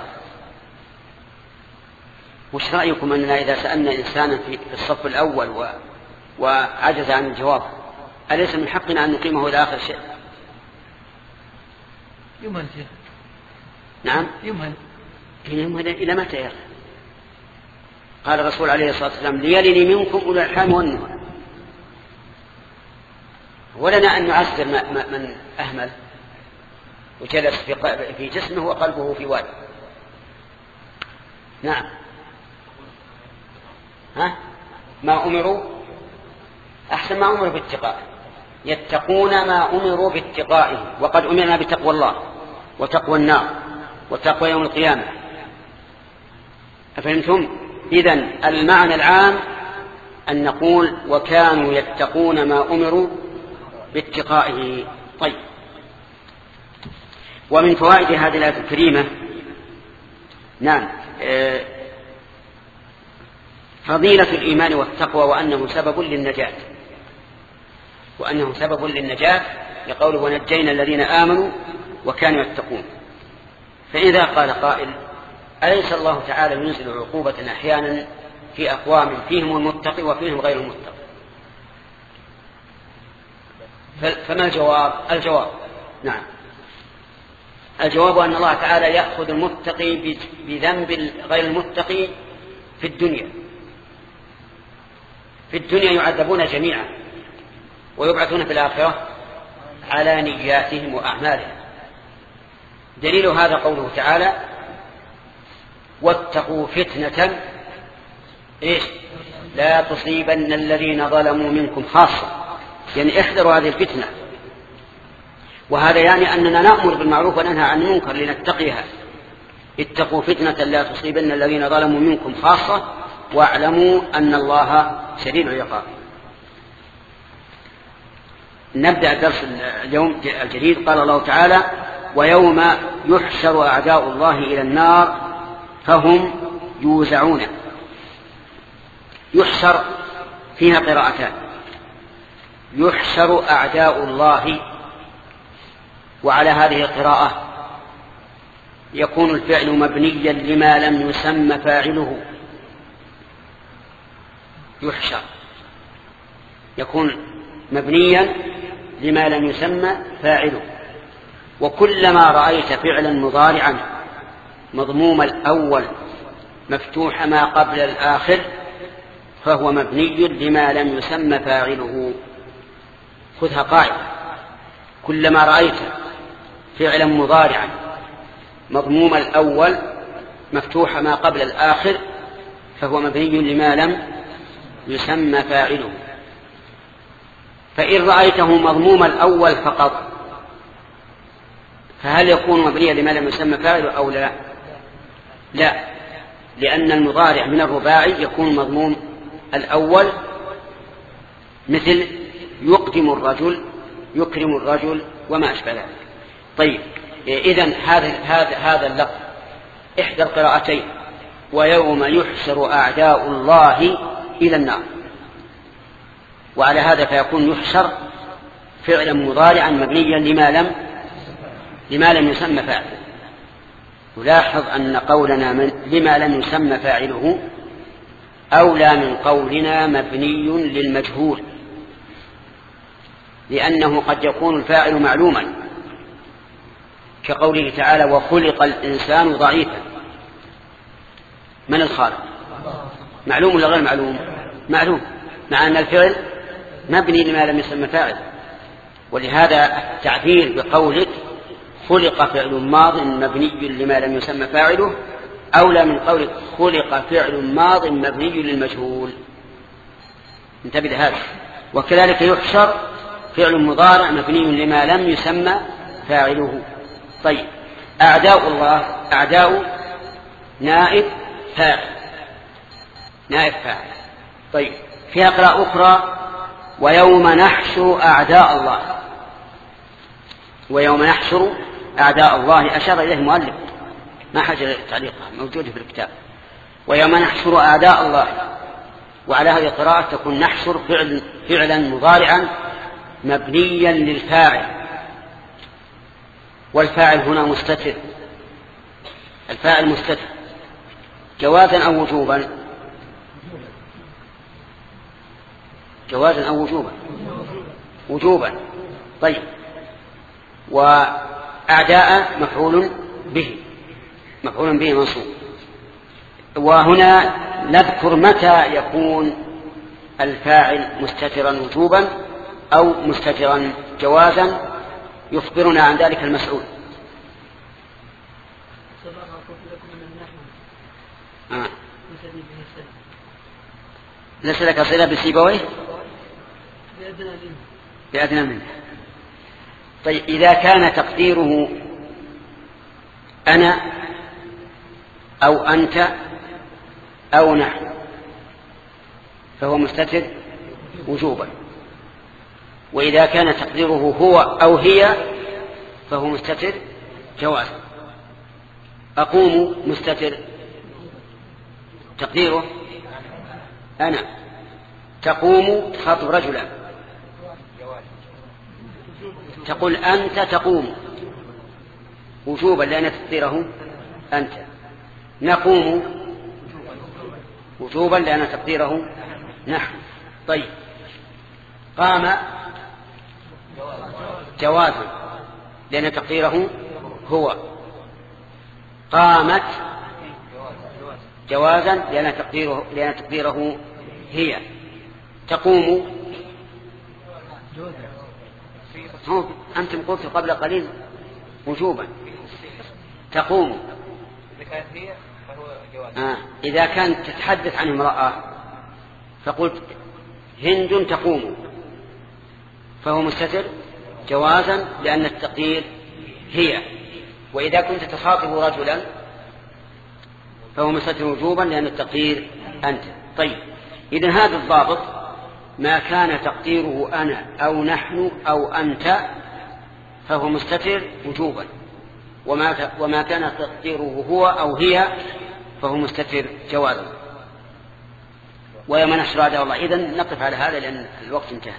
وش رأيكم أننا إذا سألنا إنسانا في الصف الأول و... وعجز عن الجواب أليس من حقنا أن نقيمه إلى آخر شيء؟ يمهل. نعم يمهل. يمهل إلى متى يا أخي؟ قال الرسول عليه الصلاة والسلام ليلني منكم أولو الأرحام والنهى. ولنا أن نعزر من أهمل وجلس في جسمه وقلبه في واد. نعم. ها؟ ما أمروا أحسن ما أمروا باتقائه، يتقون ما أمروا باتقائه، وقد أمرنا بتقوى الله وتقوى النار وتقوى يوم القيامة. أفهمتم؟ إذن المعنى العام أن نقول وكانوا يتقون ما أمروا باتقائه. طيب، ومن فوائد هذه الآية الكريمة نعم فضيلة الإيمان والتقوى، وأنه سبب للنجاة، وأنه سبب للنجاة لقوله ونجينا الذين آمنوا وكانوا يتقون. فإذا قال قائل أليس الله تعالى ينزل عقوبة أحيانا في أقوام فيهم المتقي وفيهم غير المتقي؟ فما الجواب؟ الجواب نعم، الجواب أن الله تعالى يأخذ المتقي بذنب غير المتقي في الدنيا. في الدنيا يعذبون جميعا ويبعثون في الآخرة على نياتهم وأعمالهم. دليل هذا قوله تعالى واتقوا فتنة إيش؟ لا تصيبن الذين ظلموا منكم خاصة، يعني احذروا هذه الفتنة. وهذا يعني أننا نأمر بالمعروف وننهى عن المنكر لنتقيها. اتقوا فتنة لا تصيبن الذين ظلموا منكم خاصة واعلموا أن الله شديد العقاب. نبدأ الدرس اليوم الجديد. قال الله تعالى ويوم يحشر أعداء الله إلى النار فهم يوزعون. يحشر فيها قراءتان، يحشر أعداء الله، وعلى هذه القراءة يكون الفعل مبنيا لما لم يسمى فاعله. يحشر يكون مبنيا لما لم يسمى فاعله. وكلما رأيت فعلا مضارعا مضموم الأول مفتوح ما قبل الآخر فهو مبني لما لم يسمى فاعله. خذها قاعدة، كلما رأيت فعلا مضارعا مضموم الأول مفتوح ما قبل الآخر فهو مبني لما لم يسمى فاعله. فإن رأيته مضموم الأول فقط فهل يكون مبنيا لما لم يسمى فاعله أو لا؟ لا، لأن المضارع من الرباعي يكون مضموم الأول، مثل يقدم الرجل، يكرم الرجل، وما أشبه ذلك. طيب، إذن هذا هذا هذا اللفظ إحدى القراءتين: ويوم يحشر أعداء الله إلى النار، وعلى هذا فيكون يحشر فعلا مضارعا مبنيا لما لم لما لم يسمى فاعله. نلاحظ أن قولنا من لما لم يسمى فاعله أولى من قولنا مبني للمجهول، لأنه قد يكون الفاعل معلوما، كقوله تعالى: وخلق الإنسان ضعيفا. من الخالق؟ معلوم ولا غير معلوم؟ معلوم، مع أن الفعل مبني لما لم يسمى فاعل. ولهذا التعبير بقولك خلق فعل ماض مبني لما لم يسمى فاعله أولى من قولك خلق فعل ماض مبني للمجهول. انتبه لهذا. وكذلك يحشر فعل مضارع مبني لما لم يسمى فاعله. طيب، أعداء الله، أعداء نائب فاعل، نائب فاعل. طيب، فيها قراءة أخرى: ويوم نحشر أعداء الله. ويوم نحشر أعداء الله أشار إليه المؤلف، ما حاجة تعليقها، موجودة في الكتاب. ويوم نحشر أعداء الله، وعلى هذه القراءة تكون نحشر فعل فعلا مضارعا مبنيا للفاعل، والفاعل هنا مستتر، الفاعل مستتر جوازا أو وجوبا؟ جوازا أو وجوبا؟ وجوبا. طيب، وأعداء مفعول به، مفعول به منصوب. وهنا نذكر متى يكون الفاعل مستترا وجوبا أو مستترا جوازا، يخبرنا عن ذلك المسؤول. آه. ليس لك صلة بسيبويه بأدنى منه. طيب، إذا كان تقديره أنا أو أنت أو نحن فهو مستتر وجوبا، وإذا كان تقديره هو أو هي فهو مستتر جوازا. أقوم مستتر تقديره أنا، تقوم تخاطب رجلا، تقول أنت تقوم وجوبا لأن تقديره أنت. نقوم وجوبا لأن تقديره نحن. طيب، قام جوازا لأن تقديره هو. قامت جوازا لأن تقديره لأن تقديره هي. تقوم هو أنتم قلت قبل قليل وجوبا. تقوم إذا كانت هي فهو جواز. آه. إذا كانت تتحدث عن امرأة فقلت هند تقوم فهو مستتر جوازا لأن التقدير هي. وإذا كنت تخاطب رجلا فهو مستتر وجوبا لأن التقدير أنت. طيب، إذن هذا الضابط: ما كان تقديره أنا أو نحن أو أنت فهو مستتر وجوبا، وما وما كان تقديره هو أو هي فهو مستتر جوازا. ويوم نحشر أعداء الله. إذن نقف على هذا لأن الوقت انتهى.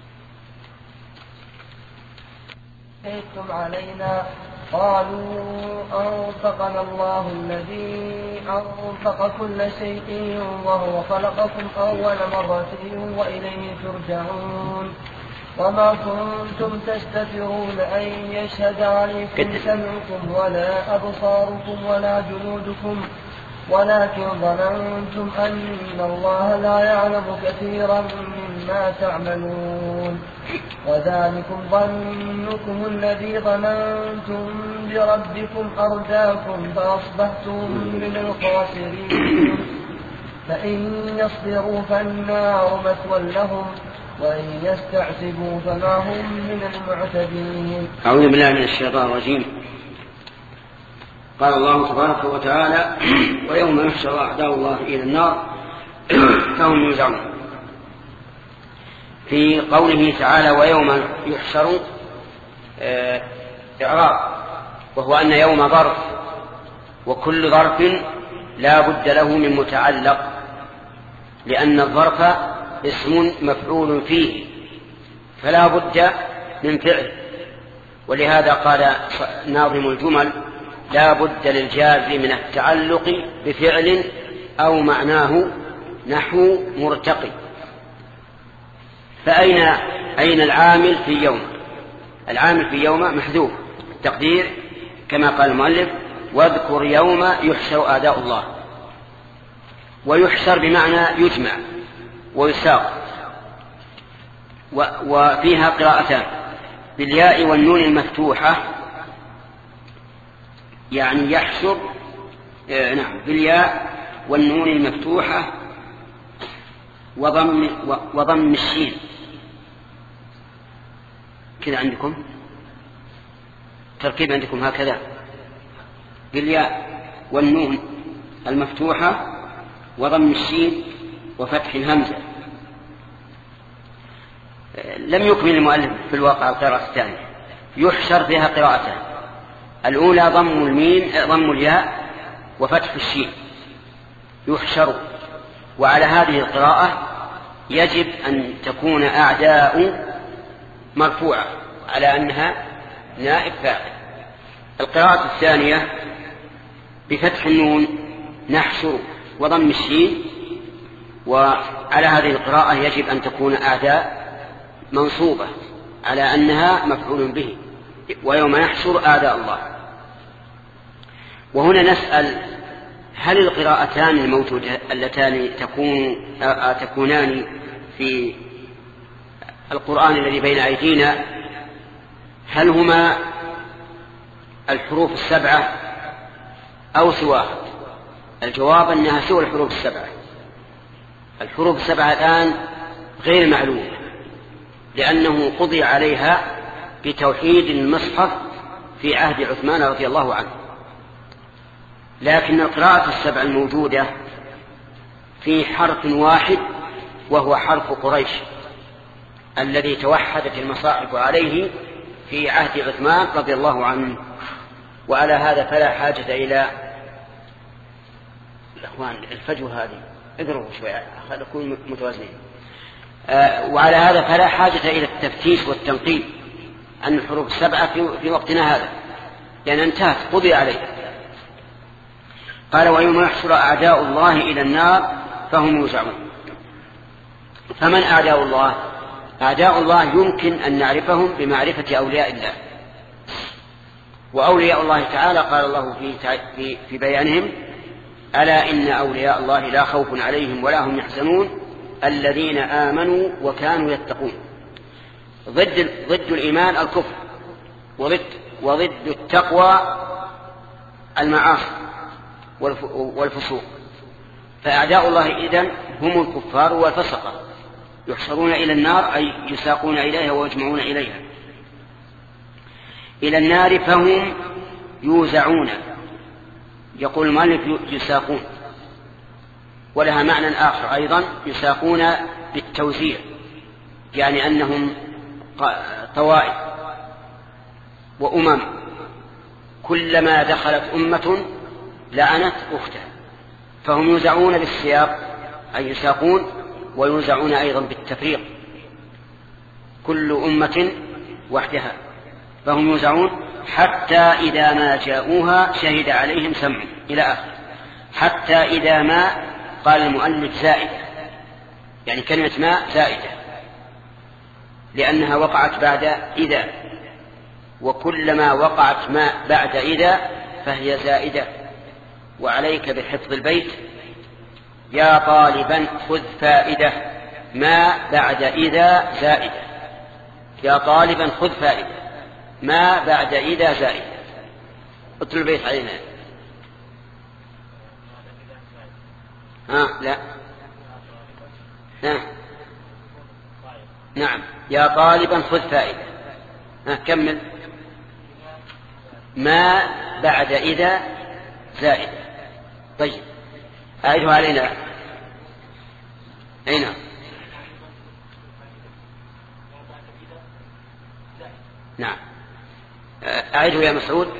أنتم علينا قالوا أنطقنا الله الذي أنطق كل شيء وهو خلقكم أول مرة وإليه ترجعون. وما كنتم تستترون أن يشهد عليكم سمعكم ولا أبصاركم ولا جلودكم ولكن ظننتم أن الله لا يعلم كثيرا بما تعملون. وذلكم ظنكم الذي ظننتم بربكم أرداكم فأصبحتم من الخاسرين. فإن يصبروا فالنار مثوى لهم وإن يستعتبوا فما هم من المعتدين. أعوذ بالله من الشيطان الرجيم. قال الله تبارك وتعالى: ويوم يحشر أعداء الله إلى النار فهم يوزعون. في قوله تعالى ويوم يحشر إعراب، وهو أن يوم ظرف، وكل ظرف لا بد له من متعلق، لأن الظرف اسم مفعول فيه فلا بد من فعل. ولهذا قال ناظم الجمل: لا بد للجازم من التعلق بفعل أو معناه نحو مرتقي. فأين أين العامل في يوم؟ العامل في يوم محذوف التقدير كما قال المؤلف: واذكر يوم يحشر أعداء الله. ويحشر بمعنى يجمع ويساق. وفيها قراءتان بالياء والنون المفتوحة، يعني يحشر آه نعم بالياء والنون المفتوحة وضم وضم الشين كذا. عندكم تركيب عندكم هكذا: بالياء والنون المفتوحة وضم الشين وفتح الهمزة. لم يكمل المؤلف في الواقع القراءة الثانية. يحشر فيها قراءتان: الأولى ضم الميم ضم الياء وفتح الشين يحشر. وعلى هذه القراءة يجب أن تكون أعداء مرفوعة على أنها نائب فاعل. القراءة الثانية بفتح النون نحشر وضم الشين. وعلى هذه القراءة يجب أن تكون أعداء منصوبة على أنها مفعول به، ويوم نحشر أعداء الله. وهنا نسأل: هل القراءتان الموجودة اللتان تكون تكونان في القرآن الذي بين أيدينا هل هما الحروف السبعة أو سواها؟ الجواب أنها سوى الحروف السبعة. الحروف السبعة الآن غير معلومة، لأنه قضي عليها بتوحيد المصحف في عهد عثمان رضي الله عنه. لكن القراءة السبع الموجودة في حرف واحد، وهو حرف قريش الذي توحدت المصاحف عليه في عهد عثمان رضي الله عنه. وعلى هذا فلا حاجة إلى الأخوان الفجوة هذه اضربوا شوية خلوا نكون متوازنين. آه وعلى هذا فلا حاجة إلى التفتيش والتنقيب عن الحروف السبعة في, في وقتنا هذا، لأن انتهت قضي عليه. قال ويوم يحشر أعداء الله إلى النار فهم يوزعون. فمن أعداء الله؟ أعداء الله يمكن أن نعرفهم بمعرفة أولياء الله. وأولياء الله تعالى قال الله في, في بيانهم: ألا إن أولياء الله لا خوف عليهم ولا هم يحزنون الذين آمنوا وكانوا يتقون. ضد, ضد الإيمان الكفر، وضد, وضد التقوى المعاصي والفسوق. فأعداء الله إذن هم الكفار والفسقة، يحشرون إلى النار أي يساقون إليها ويجمعون إليها إلى النار فهم يوزعون. يقول المؤلف يساقون، ولها معنى آخر أيضا: يساقون بالتوزيع، يعني أنهم طوائف وأمم كلما دخلت أمة لعنت أختها، فهم يوزعون بالسياق أي يساقون، ويوزعون أيضا بالتفريق كل أمة وحدها، فهم يوزعون حتى إذا ما جاءوها شهد عليهم سمع إلى آخر. حتى إذا ما قال المؤلف زائدة، يعني كلمة ما زائدة لأنها وقعت بعد إذا، وكلما وقعت ما بعد إذا فهي زائدة. وعليك بحفظ البيت: يا طالبا خذ فائدة ما بعد إذا زائدة. يا طالبا خذ فائدة، ما بعد إذا زائدة. اطلب البيت علينا. ها لا لا نعم. يا طالبا خذ فائدة. ها كمل. ما بعد إذا زائدة. طيب أعيدها علينا. أين؟ نعم أعيده يا مسعود.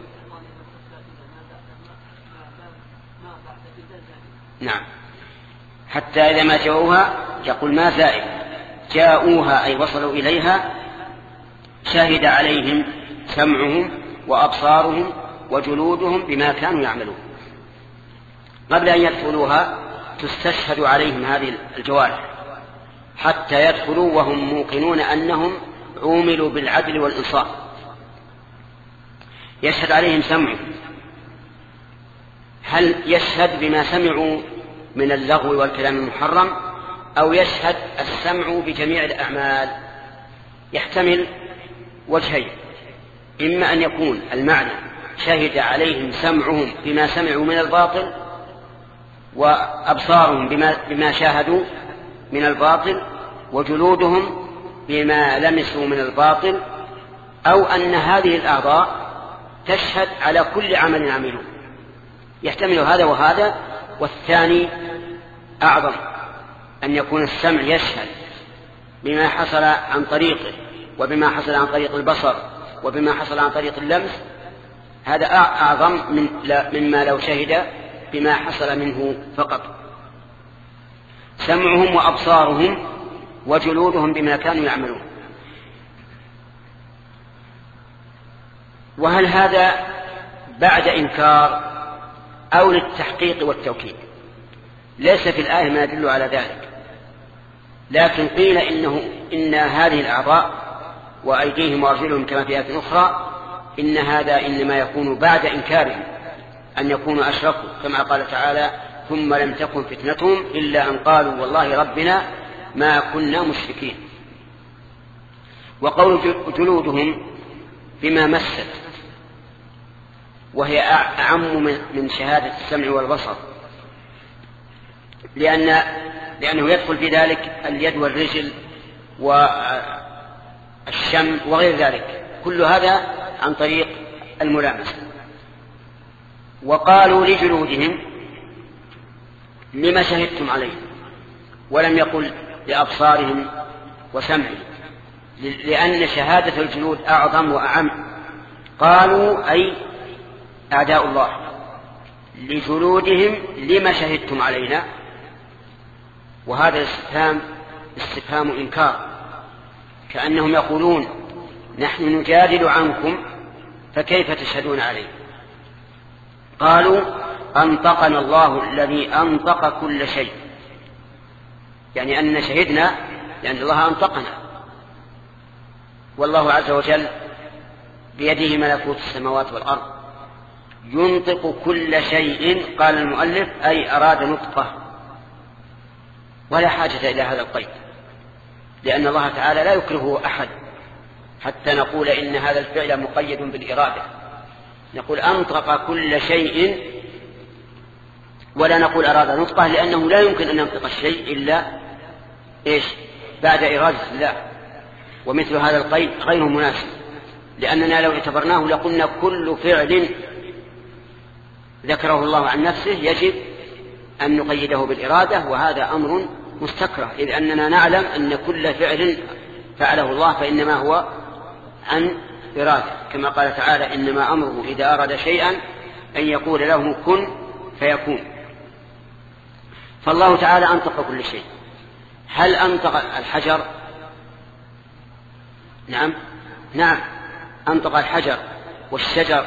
نعم حتى إذا ما جاءوها يقول ما زائد. جاءوها أي وصلوا إليها شهد عليهم سمعهم وأبصارهم وجلودهم بما كانوا يعملون. قبل أن يدخلوها تستشهد عليهم هذه الجوارح حتى يدخلوا وهم موقنون أنهم عوملوا بالعدل والإنصاف. يشهد عليهم سمعهم، هل يشهد بما سمعوا من اللغو والكلام المحرم أو يشهد السمع بجميع الأعمال؟ يحتمل وجهين، إما أن يكون المعنى شهد عليهم سمعهم بما سمعوا من الباطل وأبصارهم بما, بما شاهدوا من الباطل وجلودهم بما لمسوا من الباطل، أو أن هذه الأعضاء تشهد على كل عمل عملوا. يحتمل هذا وهذا، والثاني أعظم، أن يكون السمع يشهد بما حصل عن طريقه وبما حصل عن طريق البصر وبما حصل عن طريق اللمس. هذا أعظم من مما لو شهد بما حصل منه فقط. سمعهم وأبصارهم وجلودهم بما كانوا يعملون. وهل هذا بعد إنكار أو للتحقيق والتوكيد؟ ليس في الآية ما يدل على ذلك، لكن قيل إنه إن هذه الأعضاء وأيديهم وأرجلهم كما في آية أخرى إن هذا إنما يكون بعد إنكارهم أن يكونوا أشركوا، كما قال تعالى ثم لم تكن فتنتهم إلا أن قالوا والله ربنا ما كنا مشركين. وقول جلودهم بما مست، وهي أعم من شهادة السمع والبصر، لأن لأنه يدخل في ذلك اليد والرجل والشم وغير ذلك، كل هذا عن طريق الملامسة. وقالوا لجلودهم لما شهدتم عليه، ولم يقل لأبصارهم وسمعهم، لأن شهادة الجلود أعظم وأعم. قالوا أي أعداء الله لجلودهم لما شهدتم علينا، وهذا الاستفهام استفهام إنكار، كأنهم يقولون نحن نجادل عنكم فكيف تشهدون عليه. قالوا أنطقنا الله الذي أنطق كل شيء، يعني أن شهدنا لأن الله أنطقنا، والله عز وجل بيده ملكوت السماوات والأرض ينطق كل شيء. قال المؤلف أي أراد نطقه، ولا حاجة إلى هذا القيد، لأن الله تعالى لا يكرهه أحد حتى نقول إن هذا الفعل مقيد بالإرادة. نقول أنطق كل شيء ولا نقول أراد نطقه، لأنه لا يمكن أن ينطق الشيء إلا إيش بعد إرادة الله. ومثل هذا القيد غير مناسب، لأننا لو اعتبرناه لقلنا كل فعل ذكره الله عن نفسه يجب أن نقيده بالإرادة، وهذا أمر مستكره، إذ أننا نعلم أن كل فعل فعله الله فإنما هو عن إرادة، كما قال تعالى إنما أمره إذا أراد شيئا أن يقول له كن فيكون. فالله تعالى أنطق كل شيء. هل أنطق الحجر؟ نعم نعم أنطق الحجر والشجر،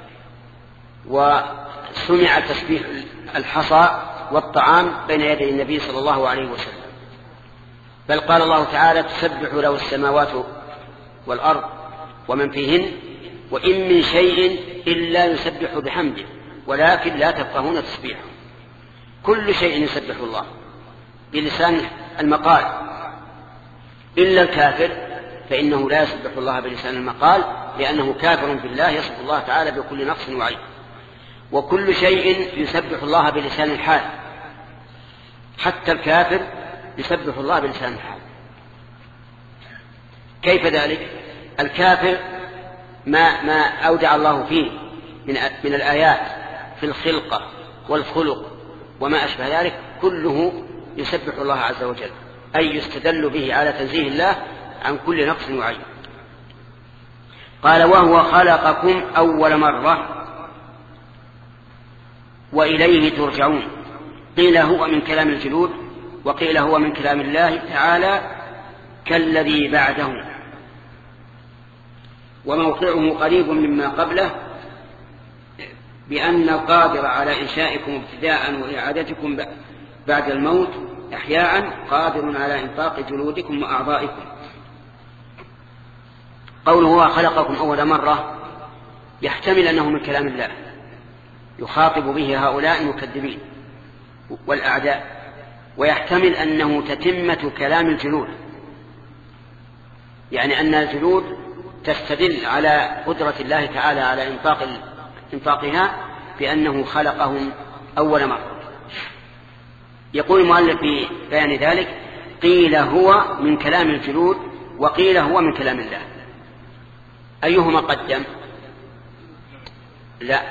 وسمع تسبيح الحصى والطعام بين يدي النبي صلى الله عليه وسلم. بل قال الله تعالى تسبح له السماوات والأرض ومن فيهن وإن من شيء إلا يسبح بحمده ولكن لا تفقهون تسبيحه. كل شيء يسبح الله بلسان المقال، إلا الكافر فإنه لا يسبح الله بلسان المقال، لأنه كافر بالله يصف الله تعالى بكل نقص وعيب. وكل شيء يسبح الله بلسان الحال، حتى الكافر يسبح الله بلسان الحال. كيف ذلك؟ الكافر ما, ما أودع الله فيه من, من الآيات في الخلقة والخلق وما أشبه ذلك كله يسبح الله عز وجل، أي يستدل به على تنزيه الله عن كل نقص وعيب. قال وهو خلقكم أول مرة وإليه ترجعون. قيل هو من كلام الجلود، وقيل هو من كلام الله تعالى كالذي بعده، وموقعه قريب مما قبله، بأن القادر على إنشائكم ابتداء وإعادتكم بعد الموت أحياء قادر على إنطاق جلودكم وأعضائكم. قوله هو خلقكم أول مرة يحتمل أنه من كلام الله يخاطب به هؤلاء المكذبين والأعداء، ويحتمل أنه تتمة كلام الجلود، يعني أن الجلود تستدل على قدرة الله تعالى على إنطاق إنطاقها بأنه خلقهم أول مرة. يقول المؤلف في بيان ذلك قيل هو من كلام الجلود وقيل هو من كلام الله، أيهما قدم؟ لا،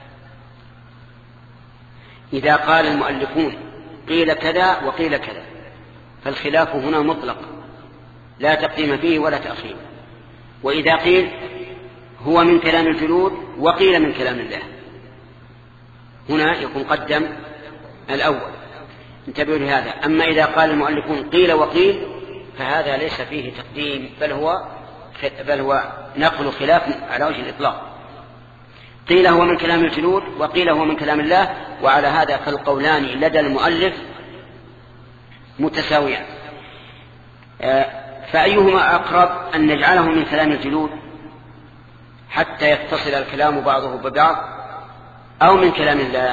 إذا قال المؤلفون قيل كذا وقيل كذا فالخلاف هنا مطلق لا تقديم فيه ولا تأخير. وإذا قيل هو من كلام الجلود وقيل من كلام الله هنا يكون قدم الأول، انتبهوا لهذا. أما إذا قال المؤلفون قيل وقيل فهذا ليس فيه تقديم، بل هو بل هو نقل خلاف على وجه الإطلاق. قيل هو من كلام الجلود وقيل هو من كلام الله، وعلى هذا فالقولان لدى المؤلف متساويان. فأيهما أقرب أن نجعله من كلام الجلود حتى يتصل الكلام بعضه ببعض، أو من كلام الله؟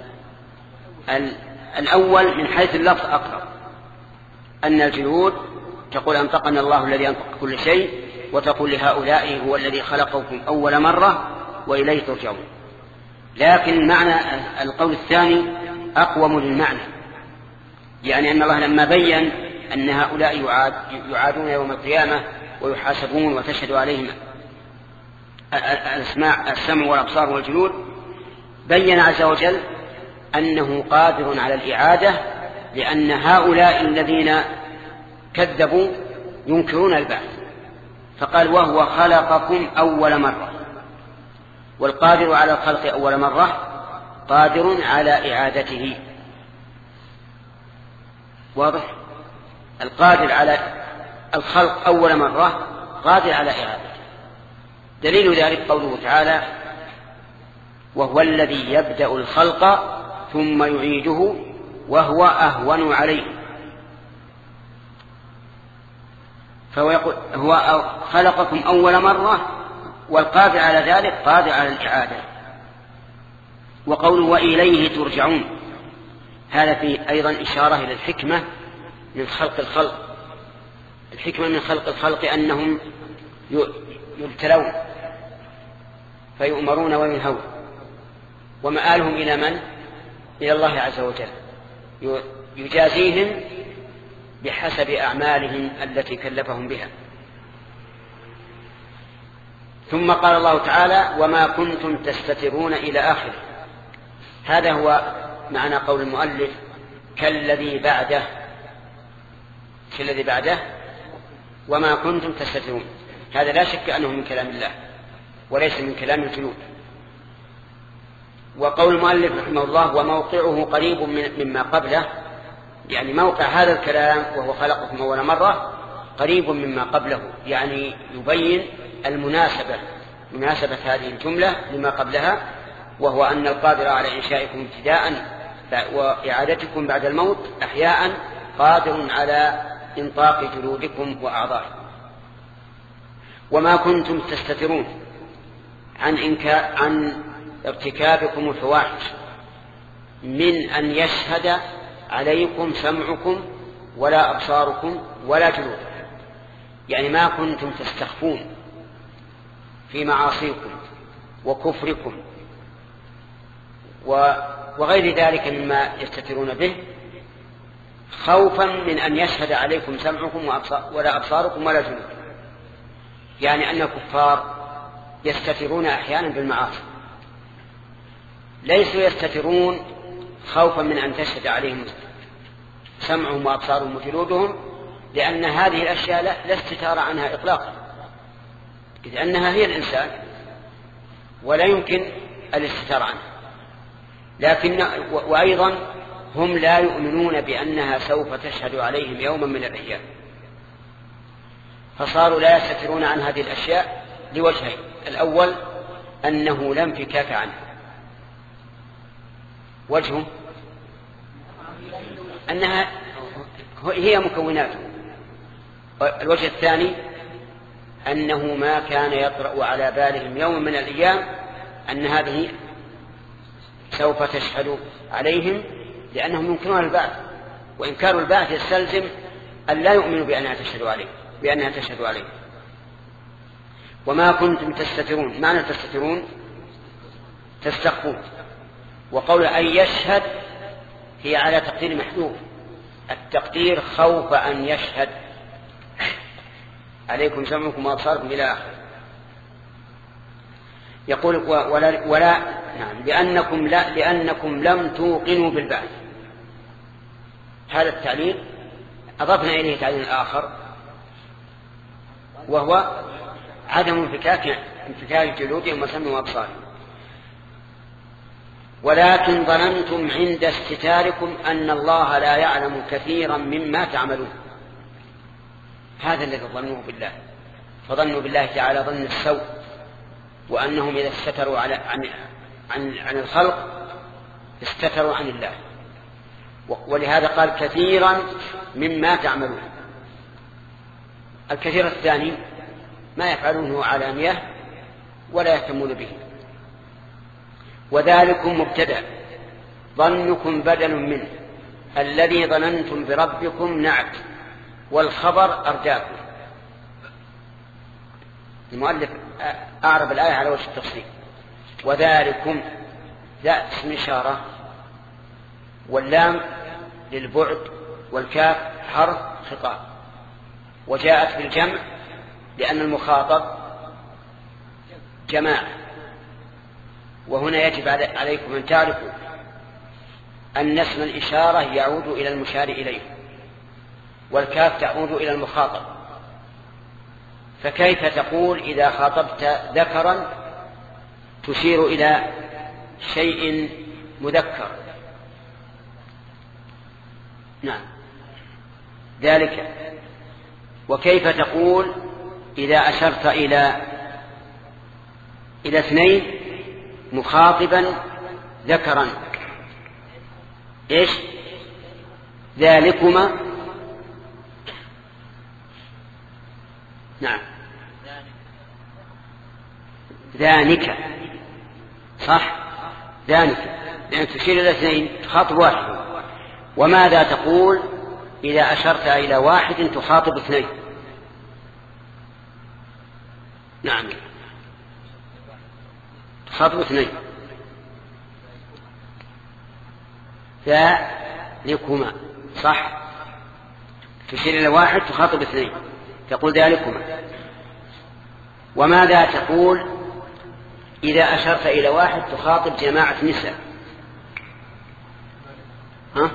الأول من حيث اللفظ أقرب، أن الجلود تقول أنطقنا الله الذي أنطق كل شيء، وتقول لهؤلاء هو الذي خلقكم أول مرة وإليه ترجعون. لكن معنى القول الثاني أقوم للمعنى، يعني أن الله لما بين أن هؤلاء يعاد يعادون يوم القيامة ويحاسبون وتشهد عليهم الأسماع السمع والأبصار والجلود، بين عز وجل أنه قادر على الإعادة، لأن هؤلاء الذين كذبوا ينكرون البعث، فقال وهو خلقكم أول مرة، والقادر على الخلق أول مرة قادر على إعادته. واضح؟ القادر على الخلق أول مرة قادر على إعادته. دليل ذلك قوله تعالى وهو الذي يبدأ الخلق ثم يعيده وهو أهون عليه. فهو يقول هو خلقكم أول مرة، والقادر على ذلك قادر على الإعادة. وقوله وإليه ترجعون هذا فيه أيضا إشارة إلى الحكمة من خلق الخلق. الحكمة من خلق الخلق أنهم يبتلون فيؤمرون وينهون، ومآلهم إلى من؟ إلى الله عز وجل، يجازيهم بحسب أعمالهم التي كلفهم بها. ثم قال الله تعالى وما كنتم تستترون إلى آخره. هذا هو معنى قول المؤلف كالذي بعده، كالذي بعده وما كنتم تستترون. هذا لا شك أنه من كلام الله وليس من كلام الجلود. وقول المؤلف رحمه الله وموقعه قريب مما قبله، يعني موقع هذا الكلام وهو خلقكم أول مرة قريب مما قبله، يعني يبين المناسبة مناسبة هذه الجملة لما قبلها، وهو أن القادر على إنشائكم ابتداء وإعادتكم بعد الموت أحياء قادر على إنطاق جلودكم وأعضائكم. وما كنتم تستترون عن إنكار عن ارتكابكم الفواحش من أن يشهد عليكم سمعكم ولا أبصاركم ولا جلودكم، يعني ما كنتم تستخفون في معاصيكم وكفركم وغير ذلك مما يستترون به، خوفا من أن يشهد عليكم سمعكم ولا أبصاركم ولا جلودكم، يعني أن الكفار يستترون أحيانا بالمعاصي، ليسوا يستترون خوفا من أن تشهد عليهم سمعهم وأبصارهم وجلودهم، لأن هذه الأشياء لا استتار عنها إطلاقا، إذ أنها هي الإنسان ولا يمكن الاستتار عنها. لكن وأيضا هم لا يؤمنون بأنها سوف تشهد عليهم يوما من الأيام، فصاروا لا يستترون عن هذه الأشياء لوجهين: الأول أنه لا انفكاك عنها، وجهه أنها هي مكوناته، الوجه الثاني أنه ما كان يطرأ على بالهم يوم من الأيام أن هذه سوف تشهد عليهم، لأنهم ينكرون البعث، وإنكار البعث يستلزم أن لا يؤمنوا بأنها تشهد عليه بأنها تشهد عليه. وما كنتم تستترون، معنى تستترون تستخفون، وقول أن يشهد هي على تقدير محذوف، التقدير خوف أن يشهد عليكم سمعكم وأبصاركم إلى آخره. يقول ولا, ولا نعم لأنكم, لا لأنكم لم توقنوا بالبعث. هذا التعليل أضفنا إليه تعليل آخر، وهو عدم انفكاك انفكاك جلودهم وسمعهم وأبصارهم. ولكن ظننتم عند استتاركم أن الله لا يعلم كثيرا مما تعملون. هذا الذي ظنوه بالله، فظنوا بالله تعالى ظن السوء، وأنهم إذا استتروا على عن, عن, عن الخلق استتروا عن الله، ولهذا قال كثيرا مما تعملون. الكثير الثاني ما يفعلونه علانية ولا يهتمون به. وذلكم مبتدأ، ظنكم بدل منه، الذي ظننتم بربكم نعت، والخبر أرداكم. المؤلف أعرب الآية على وجه التفصيل. وذلكم ذات اسم إشارة، واللام للبعد، والكاف حرف خطاب، وجاءت بالجمع لأن المخاطب جماعة. وهنا يجب عليكم أن تعرفوا أن اسم الإشارة يعود إلى المشار إليه، والكاف تعود إلى المخاطب. فكيف تقول إذا خاطبت ذكرا تشير إلى شيء مذكر؟ نعم ذلك. وكيف تقول إذا أشرت إلى إلى اثنين مخاطبا ذكرا؟ إيش ذلكما؟ نعم ذلك صح، ذلك لأن تشير إلى اثنين تخاطب واحد. وماذا تقول إذا أشرت إلى واحد تخاطب اثنين؟ نعم تخاطب اثنين. ذلكما صح، تشير إلى واحد تخاطب اثنين تقول ذلكما. وماذا تقول إذا أشرت إلى واحد تخاطب جماعة نساء؟ ها؟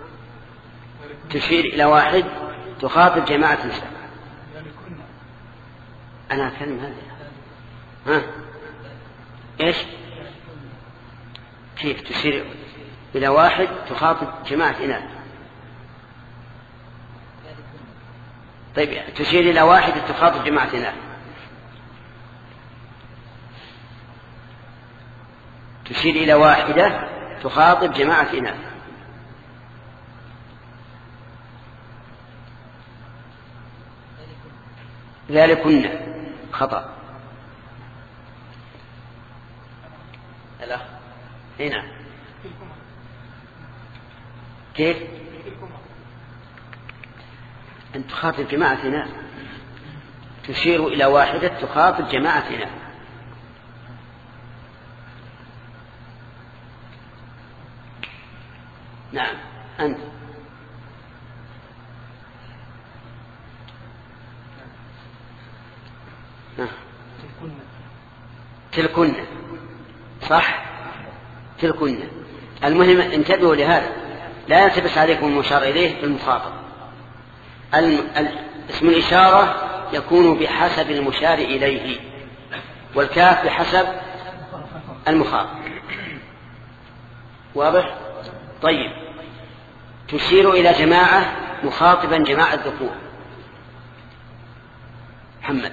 تشير إلى واحد تخاطب جماعة نساء. أنا أكلم هذا. ها إيش كيف تشير إلى واحد تخاطب جماعة إناث؟ طيب تشير إلى واحد تخاطب جماعة إناث، تشير إلى واحدة تخاطب جماعة إناث. ذلكن خطأ. الأخ هنا كيف أن تخاطب جماعة ناس، تشير إلى واحدة تخاطب جماعة ناس. نعم أنت. نعم. تلكن صح، تلكن. المهم انتبهوا لهذا، لا يلتبس عليكم المشار إليه في المخاطب. اسم الإشارة يكون بحسب المشار إليه، والكاف بحسب المخاطب. واضح؟ طيب، تشير إلى جماعة مخاطبا جماعة الذكور. محمد،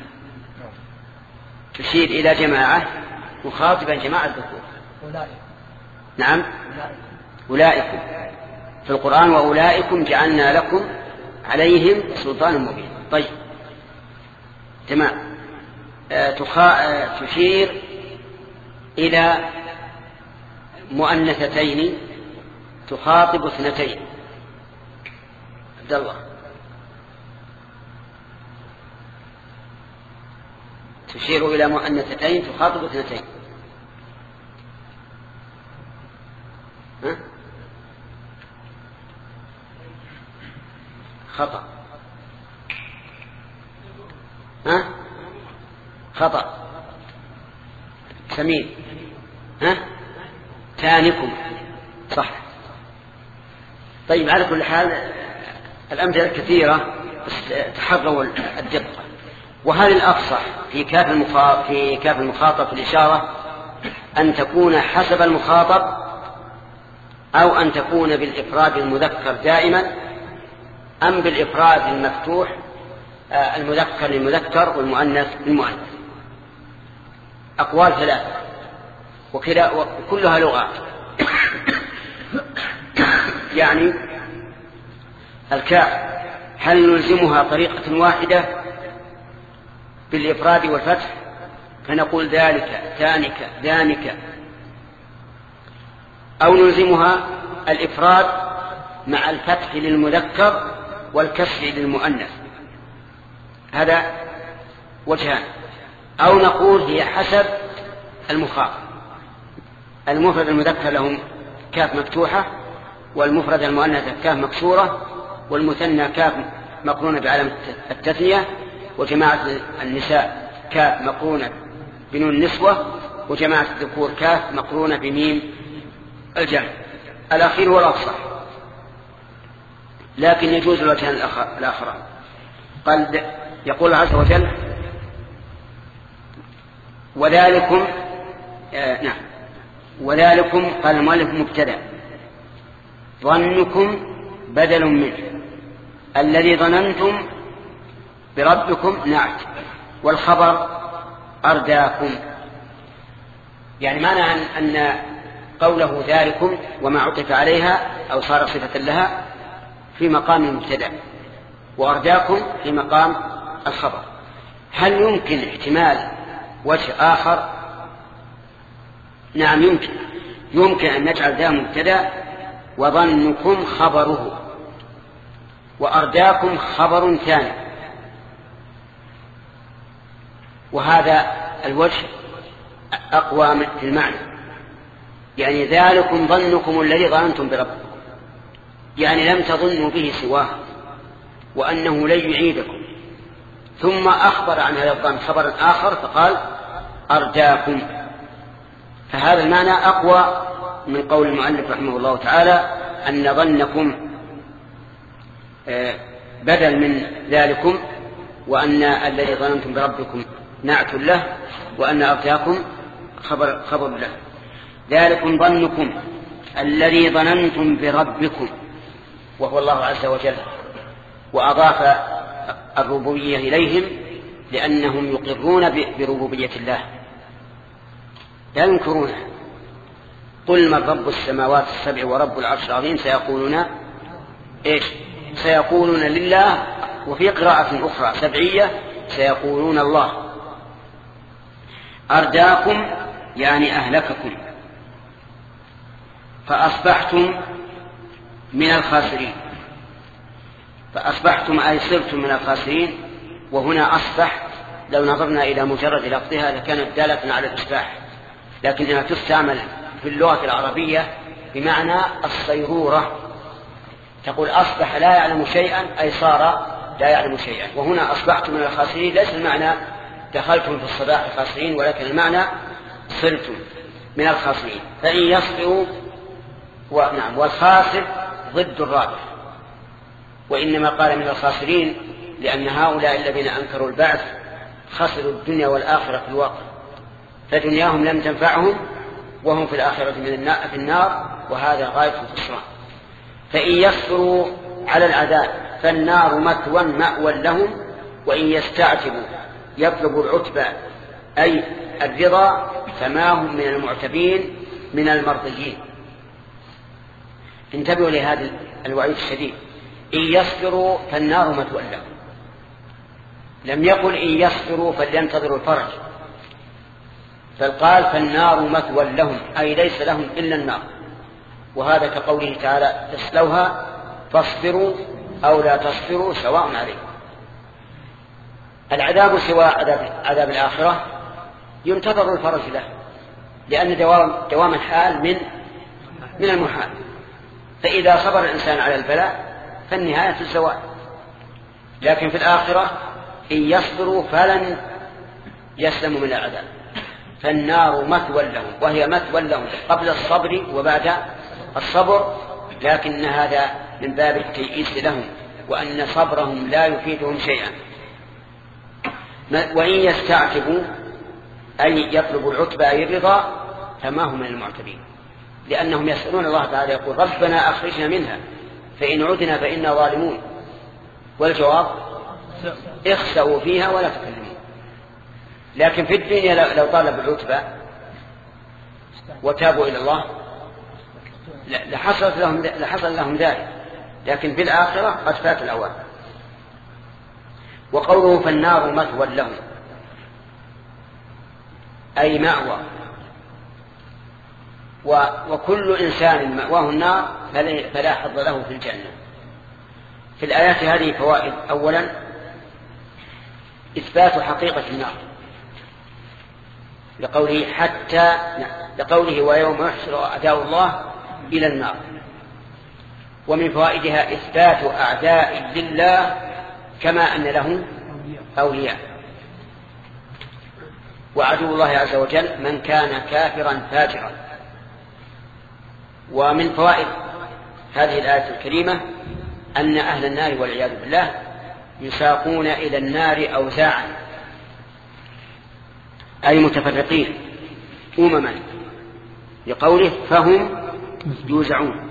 تشير إلى جماعة مخاطبا جماعة الذكور. نعم، أولئكم في القرآن، وأولئكم جعلنا لكم عليهم سلطان مبين. طيب تمام. آه تخا... آه تشير إلى مؤنثتين تخاطب اثنتين. عبد الله، تشير إلى مؤنثتين تخاطب اثنتين. ها؟ خطأ. ها؟ خطأ. سمين. ها؟ تانكم صح. طيب، على كل حال الأمثلة كثيرة، تحروا الدقة. وهل الأفصح في كاف المخاطب في كاف المخاطب في الإشارة أن تكون حسب المخاطب، أو أن تكون بالإفراد المذكر دائما، أم بالإفراد المفتوح المذكر للمذكر والمؤنث للمؤنث؟ أقوال ثلاثة وكلا وكلها لغات. يعني الكاف هل نلزمها طريقة واحدة بالإفراد والفتح فنقول ذلك ذانك ذانك، أو نلزمها الإفراد مع الفتح للمذكر والكسر للمؤنث؟ هذا وجهان. أو نقول هي حسب المخاطب، المفرد المذكر لهم كاف مفتوحة، والمفرد المؤنث كاف مكسورة، والمثنى كاف مقرونة بعلامة التثنية، وجماعة النساء كاف مقرونة بنون النسوة، وجماعة الذكور كاف مقرونة بميم الجمع. الأخير هو الأفصح، لكن يجوز الوجهان الآخران. قال يقول عز وجل وذلكم آه نعم وذلكم قال المؤلف مبتدأ، ظنكم بدل منه، الذي ظننتم بربكم نعت، والخبر أرداكم. يعني معنى أن قوله ذلكم وما عطف عليها أو صار صفة لها في مقام المبتدأ، وأرداكم في مقام الخبر. هل يمكن احتمال وجه آخر؟ نعم يمكن. يمكن أن نجعل ذا مبتدأ وظنكم خبره، وأرداكم خبر ثاني، وهذا الوجه أقوى في المعنى. يعني ذلكم ظنكم الذي ظننتم بربكم، يعني لم تظنوا به سواه وأنه لن يعيدكم، ثم أخبر عن هذا الظن خبرا آخر فقال أرداكم. فهذا المعنى أقوى من قول المؤلف رحمه الله تعالى أن ظنكم بدل من ذلكم، وأن الذي ظننتم بربكم نعت له، وأن أرداكم خبر, خبر له. ذلكم ظنكم الذي ظننتم بربكم، وهو الله عز وجل، وأضاف الربوبية إليهم لأنهم يقرون بربوبية الله لا ينكرونها. قل من رب السماوات السبع ورب العرش العظيم سيقولون إيش؟ سيقولون لله. وفي قراءة أخرى سبعية سيقولون الله. أرداكم يعني أهلككم، فأصبحتم من الخاسرين. فأصبحتم أي صرتم من الخاسرين. وهنا أصبح لو نظرنا إلى مجرد لفظها لكانت دالة على الإصباح، لكنها تستعمل في اللغة العربية بمعنى الصيرورة. تقول أصبح لا يعلم شيئا أي صار لا يعلم شيئا. وهنا أصبحتم من الخاسرين ليس المعنى دخلتم في الصباح خاسرين، ولكن المعنى صرتم من الخاسرين. فإن يصبروا ونعم والخاسر ضد الرابح، وإنما قال من الخاسرين لأن هؤلاء الذين أنكروا البعث خسروا الدنيا والآخرة في الواقع، فدنياهم لم تنفعهم وهم في الآخرة من في النار، وهذا غاية الخسران. فإن يصبروا على العذاب فالنار مثوى مأوى لهم، وإن يستعتبوا يطلبوا العتبى أي الرضا فما هم من المعتبين من المرضيين. انتبهوا لهذا الوعيد الشديد. إن يصبروا فالنار مثوى لهم، لم يقل إن يصبروا فلينتظروا الفرج، بل قال فالنار مثوى لهم أي ليس لهم إلا النار. وهذا كقوله تعالى اصلوها فاصبروا أو لا تصبروا سواء عليكم. العذاب سوى عذاب, عذاب الآخرة ينتظر الفرج له، لأن دوام, دوام الحال من من المحال. فإذا صبر الإنسان على البلاء فالنهاية الزوال. لكن في الآخرة إن يصبروا فلن يسلموا من العذاب، فالنار مثوى لهم، وهي مثوى لهم قبل الصبر وبعد الصبر، لكن هذا من باب التيئيس لهم، وأن صبرهم لا يفيدهم شيئا. وإن يستعتبوا أي يطلبوا العتبى أي الرضا فما هم من المعتبين، لأنهم يسألون الله تعالى يقول ربنا أخرجنا منها فإن عدنا فإنا ظالمون، والجواب اخسأوا فيها ولا تكلمون. لكن في الدنيا لو طالبوا العتبى وتابوا إلى الله لحصل لهم, لحصل لهم ذلك، لكن في الآخرة قد فات الأوان. وقوله فالنار مثوى لهم أي مأوى، وكل إنسان مأواه النار فلا حظ له في الجنة. في الآيات هذه فوائد. أولا إثبات حقيقة النار لقوله حتى لقوله ويوم يحشر أعداء الله إلى النار. ومن فوائدها إثبات أعداء لله كما أن لهم أولياء، وعدو الله عز وجل من كان كافرا فاجرا. ومن فوائد هذه الآية الكريمة أن أهل النار والعياذ بالله يساقون إلى النار أوزاعا أي متفرقين أمما، لقوله فهم يوزعون.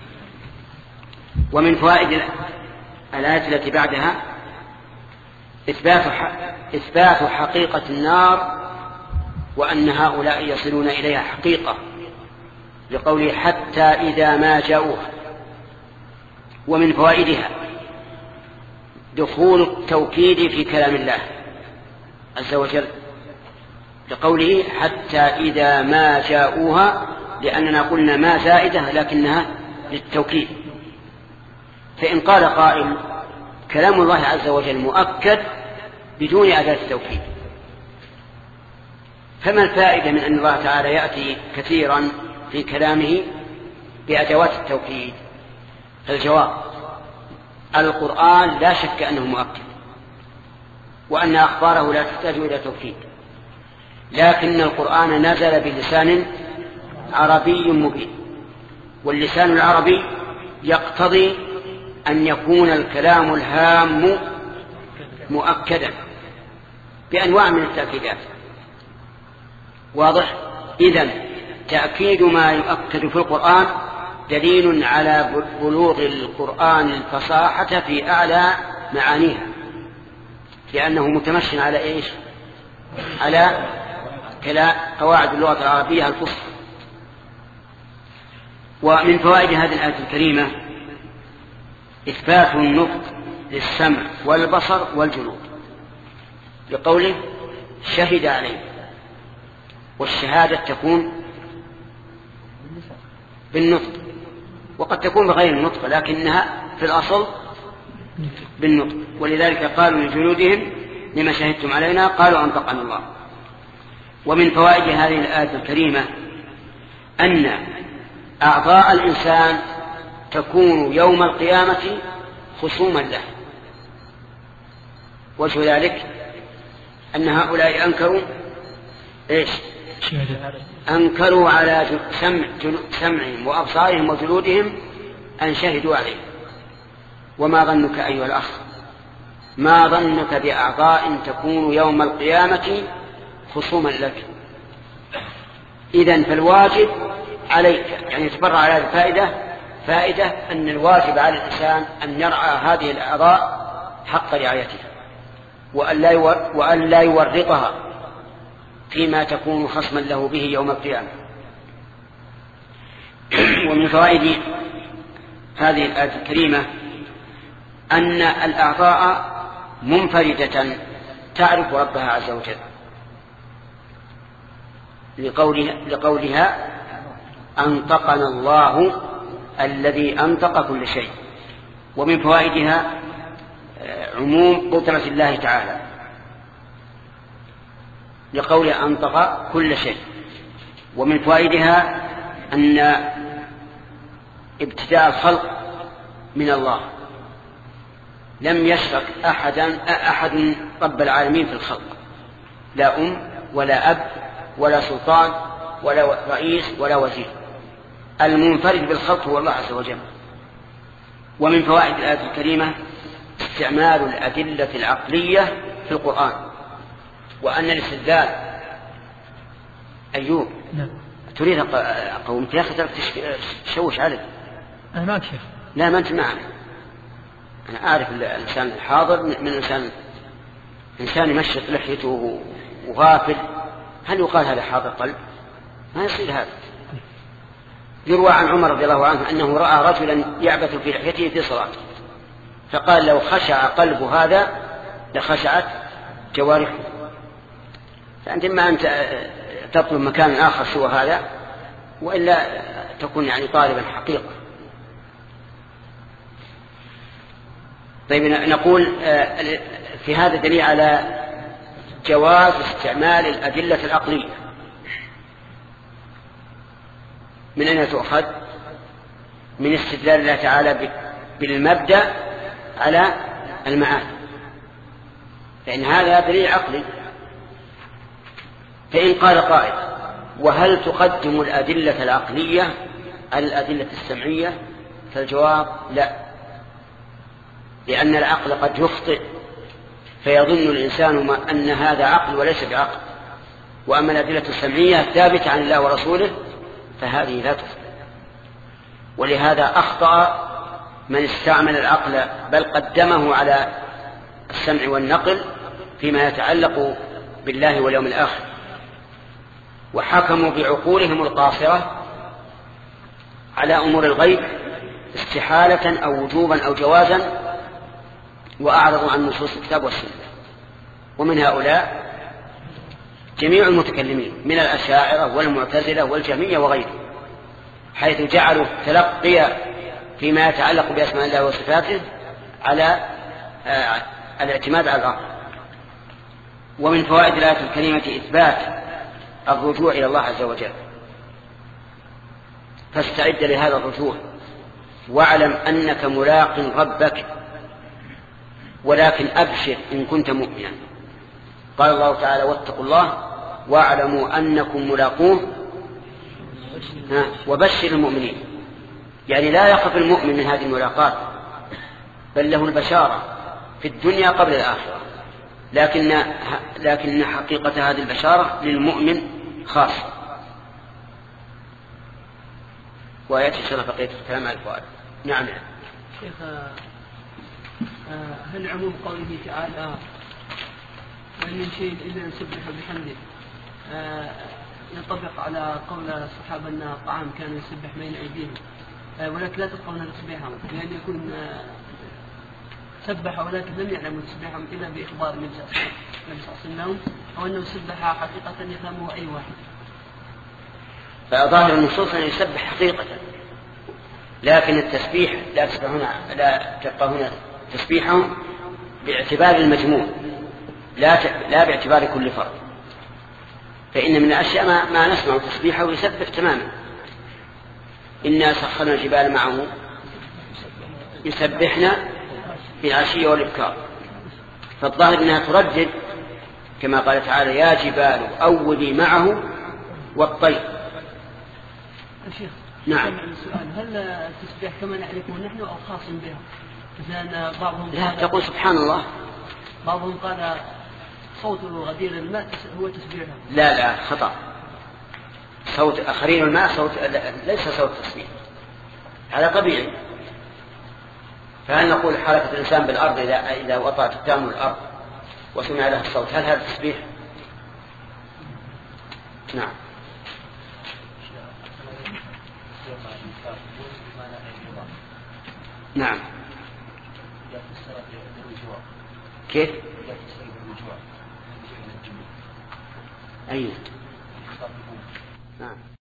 ومن فوائد الآية التي بعدها إثبات, إثبات حقيقة النار وأن هؤلاء يصلون إليها حقيقة، لقوله حتى إذا ما جاءوها. ومن فوائدها دخول التوكيد في كلام الله عز وجل، لقوله حتى إذا ما جاءوها، لأننا قلنا ما زائدة لكنها للتوكيد. فإن قال قائل كلام الله عز وجل مؤكد بدون أداة التوكيد، فما الفائدة من أن الله تعالى يأتي كثيرا في كلامه بأدوات التوكيد؟ الجواب القرآن لا شك أنه مؤكد، وأن أخباره لا تحتاج إلى توكيد، لكن القرآن نزل بلسان عربي مبين، واللسان العربي يقتضي أن يكون الكلام الهام مؤكدا بأنواع من التأكيدات. واضح؟ إذن تأكيد ما يؤكد في القرآن دليل على بلوغ القرآن الفصاحة في أعلى معانيها، لأنه متمشن على إيش؟ على قواعد اللغة العربية الفصحى. ومن فوائد هذه الآية الكريمة إثبات النطق للسمع والبصر والجلود، لقوله شهد عليه. والشهادة تكون بالنطق وقد تكون بغير النطق، لكنها في الأصل بالنطق. ولذلك قالوا لجلودهم لما شهدتم علينا قالوا أنطقنا الله. ومن فوائد هذه الآية الكريمة أن أعضاء الإنسان تكون يوم القيامة خصوما له. وجه ذلك أن هؤلاء أنكروا إيش؟ أنكروا على سمع سمعهم وأبصارهم وجلودهم أن شهدوا عليه. وما ظنك أيها الأخ، ما ظنك بأعضاء تكون يوم القيامة خصوما لك؟ إذن فالواجب عليك، يعني تبرع على الفائدة فائدة أن الواجب على الإنسان أن يرعى هذه الأعضاء حق رعايتها، وأن لا يورطها فيما تكون خصما له به يوم القيامة. ومن فوائد هذه الآية الكريمة أن الأعضاء منفردة تعرف ربها عز وجل لقولها, لقولها أنطقنا الله الذي أنطق كل شيء. ومن فوائدها عموم قدرة الله تعالى لقولها أنطق كل شيء. ومن فوائدها أن ابتداء الخلق من الله، لم يشرك أحدا أحد رب العالمين في الخلق، لا أم ولا أب ولا سلطان ولا رئيس ولا وزير، المنفرد بالخلق هو الله عز وجل. ومن فوائد الآية الكريمة استعمال الأدلة العقلية في القرآن، وأن الاستدلال أيوب نعم. تريد قومك يا أخي تشوش عليك. أنا ما أكشف. لا ما أنت معنا، أنا أعرف الإنسان الحاضر من الإنسان إنسان يمشط لحيته وغافل، هل يقال هذا حاضر قلب؟ ما يصير هذا. يروى عن عمر رضي الله عنه أنه رأى رجلا يعبث في لحيته في صلاته، فقال لو خشع قلب هذا لخشعت جوارحه. فأنت ما أنت تطلب مكان آخر سوى هذا، وإلا تكون يعني طالبا حقيقة. طيب نقول في هذا دليل على جواز استعمال الأدلة العقلية. من أين تؤخذ؟ من استدلال الله تعالى بالمبدأ على المعاد، لأن هذا دليل عقلي. فإن قال قائل وهل تقدم الأدلة العقلية على الأدلة السمعية؟ فالجواب لا، لأن العقل قد يخطئ فيظن الإنسان أن هذا عقل وليس بعقل، وأما الأدلة السمعية الثابتة عن الله ورسوله فهذه لا تخطئ. ولهذا أخطأ من استعمل العقل بل قدمه على السمع والنقل فيما يتعلق بالله واليوم الآخر، وحكموا بعقولهم القاصرة على أمور الغيب استحالة أو وجوبا أو جوازا، وأعرضوا عن نصوص الكتاب والسنة. ومن هؤلاء جميع المتكلمين من الأشاعرة والمعتزلة والجهمية وغيرهم، حيث جعلوا تلقي فيما يتعلق بأسماء الله وصفاته على الاعتماد على العقل. ومن فوائد الآية الكريمة إثبات الرجوع إلى الله عز وجل، فاستعد لهذا الرجوع واعلم أنك ملاق ربك، ولكن أبشر إن كنت مؤمنا. قال الله تعالى واتقوا الله واعلموا أنكم ملاقوه وبشر المؤمنين. يعني لا يخف المؤمن من هذه الملاقات، بل له البشارة في الدنيا قبل الآخرة، لكن لكن حقيقة هذه البشارة للمؤمن خاصة. ويأتي إن شاء الله بقية الكلام على الفوائد. نعم شيخ، هل عموم قوله تعالى وإن من شيء إلا نسبح بحمده ينطبق على قول الصحابة أن الطعام كان يسبح بين أيديهم، ولكن لا تفقهون تسبيحهم، لأن يكون سبح ولكن لم يعلموا تسبيحهم إلا بإخبار النبي صلى الله عليه وسلم، أو أنه سبح حقيقة يفهمه أي واحد. فظاهر النصوص أن يسبح حقيقة، لكن التسبيح لا تسبحون لا تفقهون تسبيحهم باعتبار المجموع لا لا باعتبار كل فرد. فإن من الأشياء ما, ما نسمع تسبيحه يسبح تماما. إنا سخرنا الجبال معه يسبحنا بالعشي والإبكار. فالظاهر أنها تردد كما قال تعالى يا جبال أوبي معه والطير. الشيخ نعم. السؤال هل التسبيح كما نعرفه نحن أو خاص بها؟ مثلا بعضهم لا تقول سبحان الله. بعضهم قال صوت غدير الماء هو تسبيحه. لا لا خطأ. صوت أخرين الماء صوت ليس صوت تسبيح، هذا طبيعي. فهل نقول حركة الإنسان بالأرض إذا إذا وطأت التام الأرض وسمع له الصوت هل هذا تسبيح؟ نعم. نعم. كيف؟ أي نعم.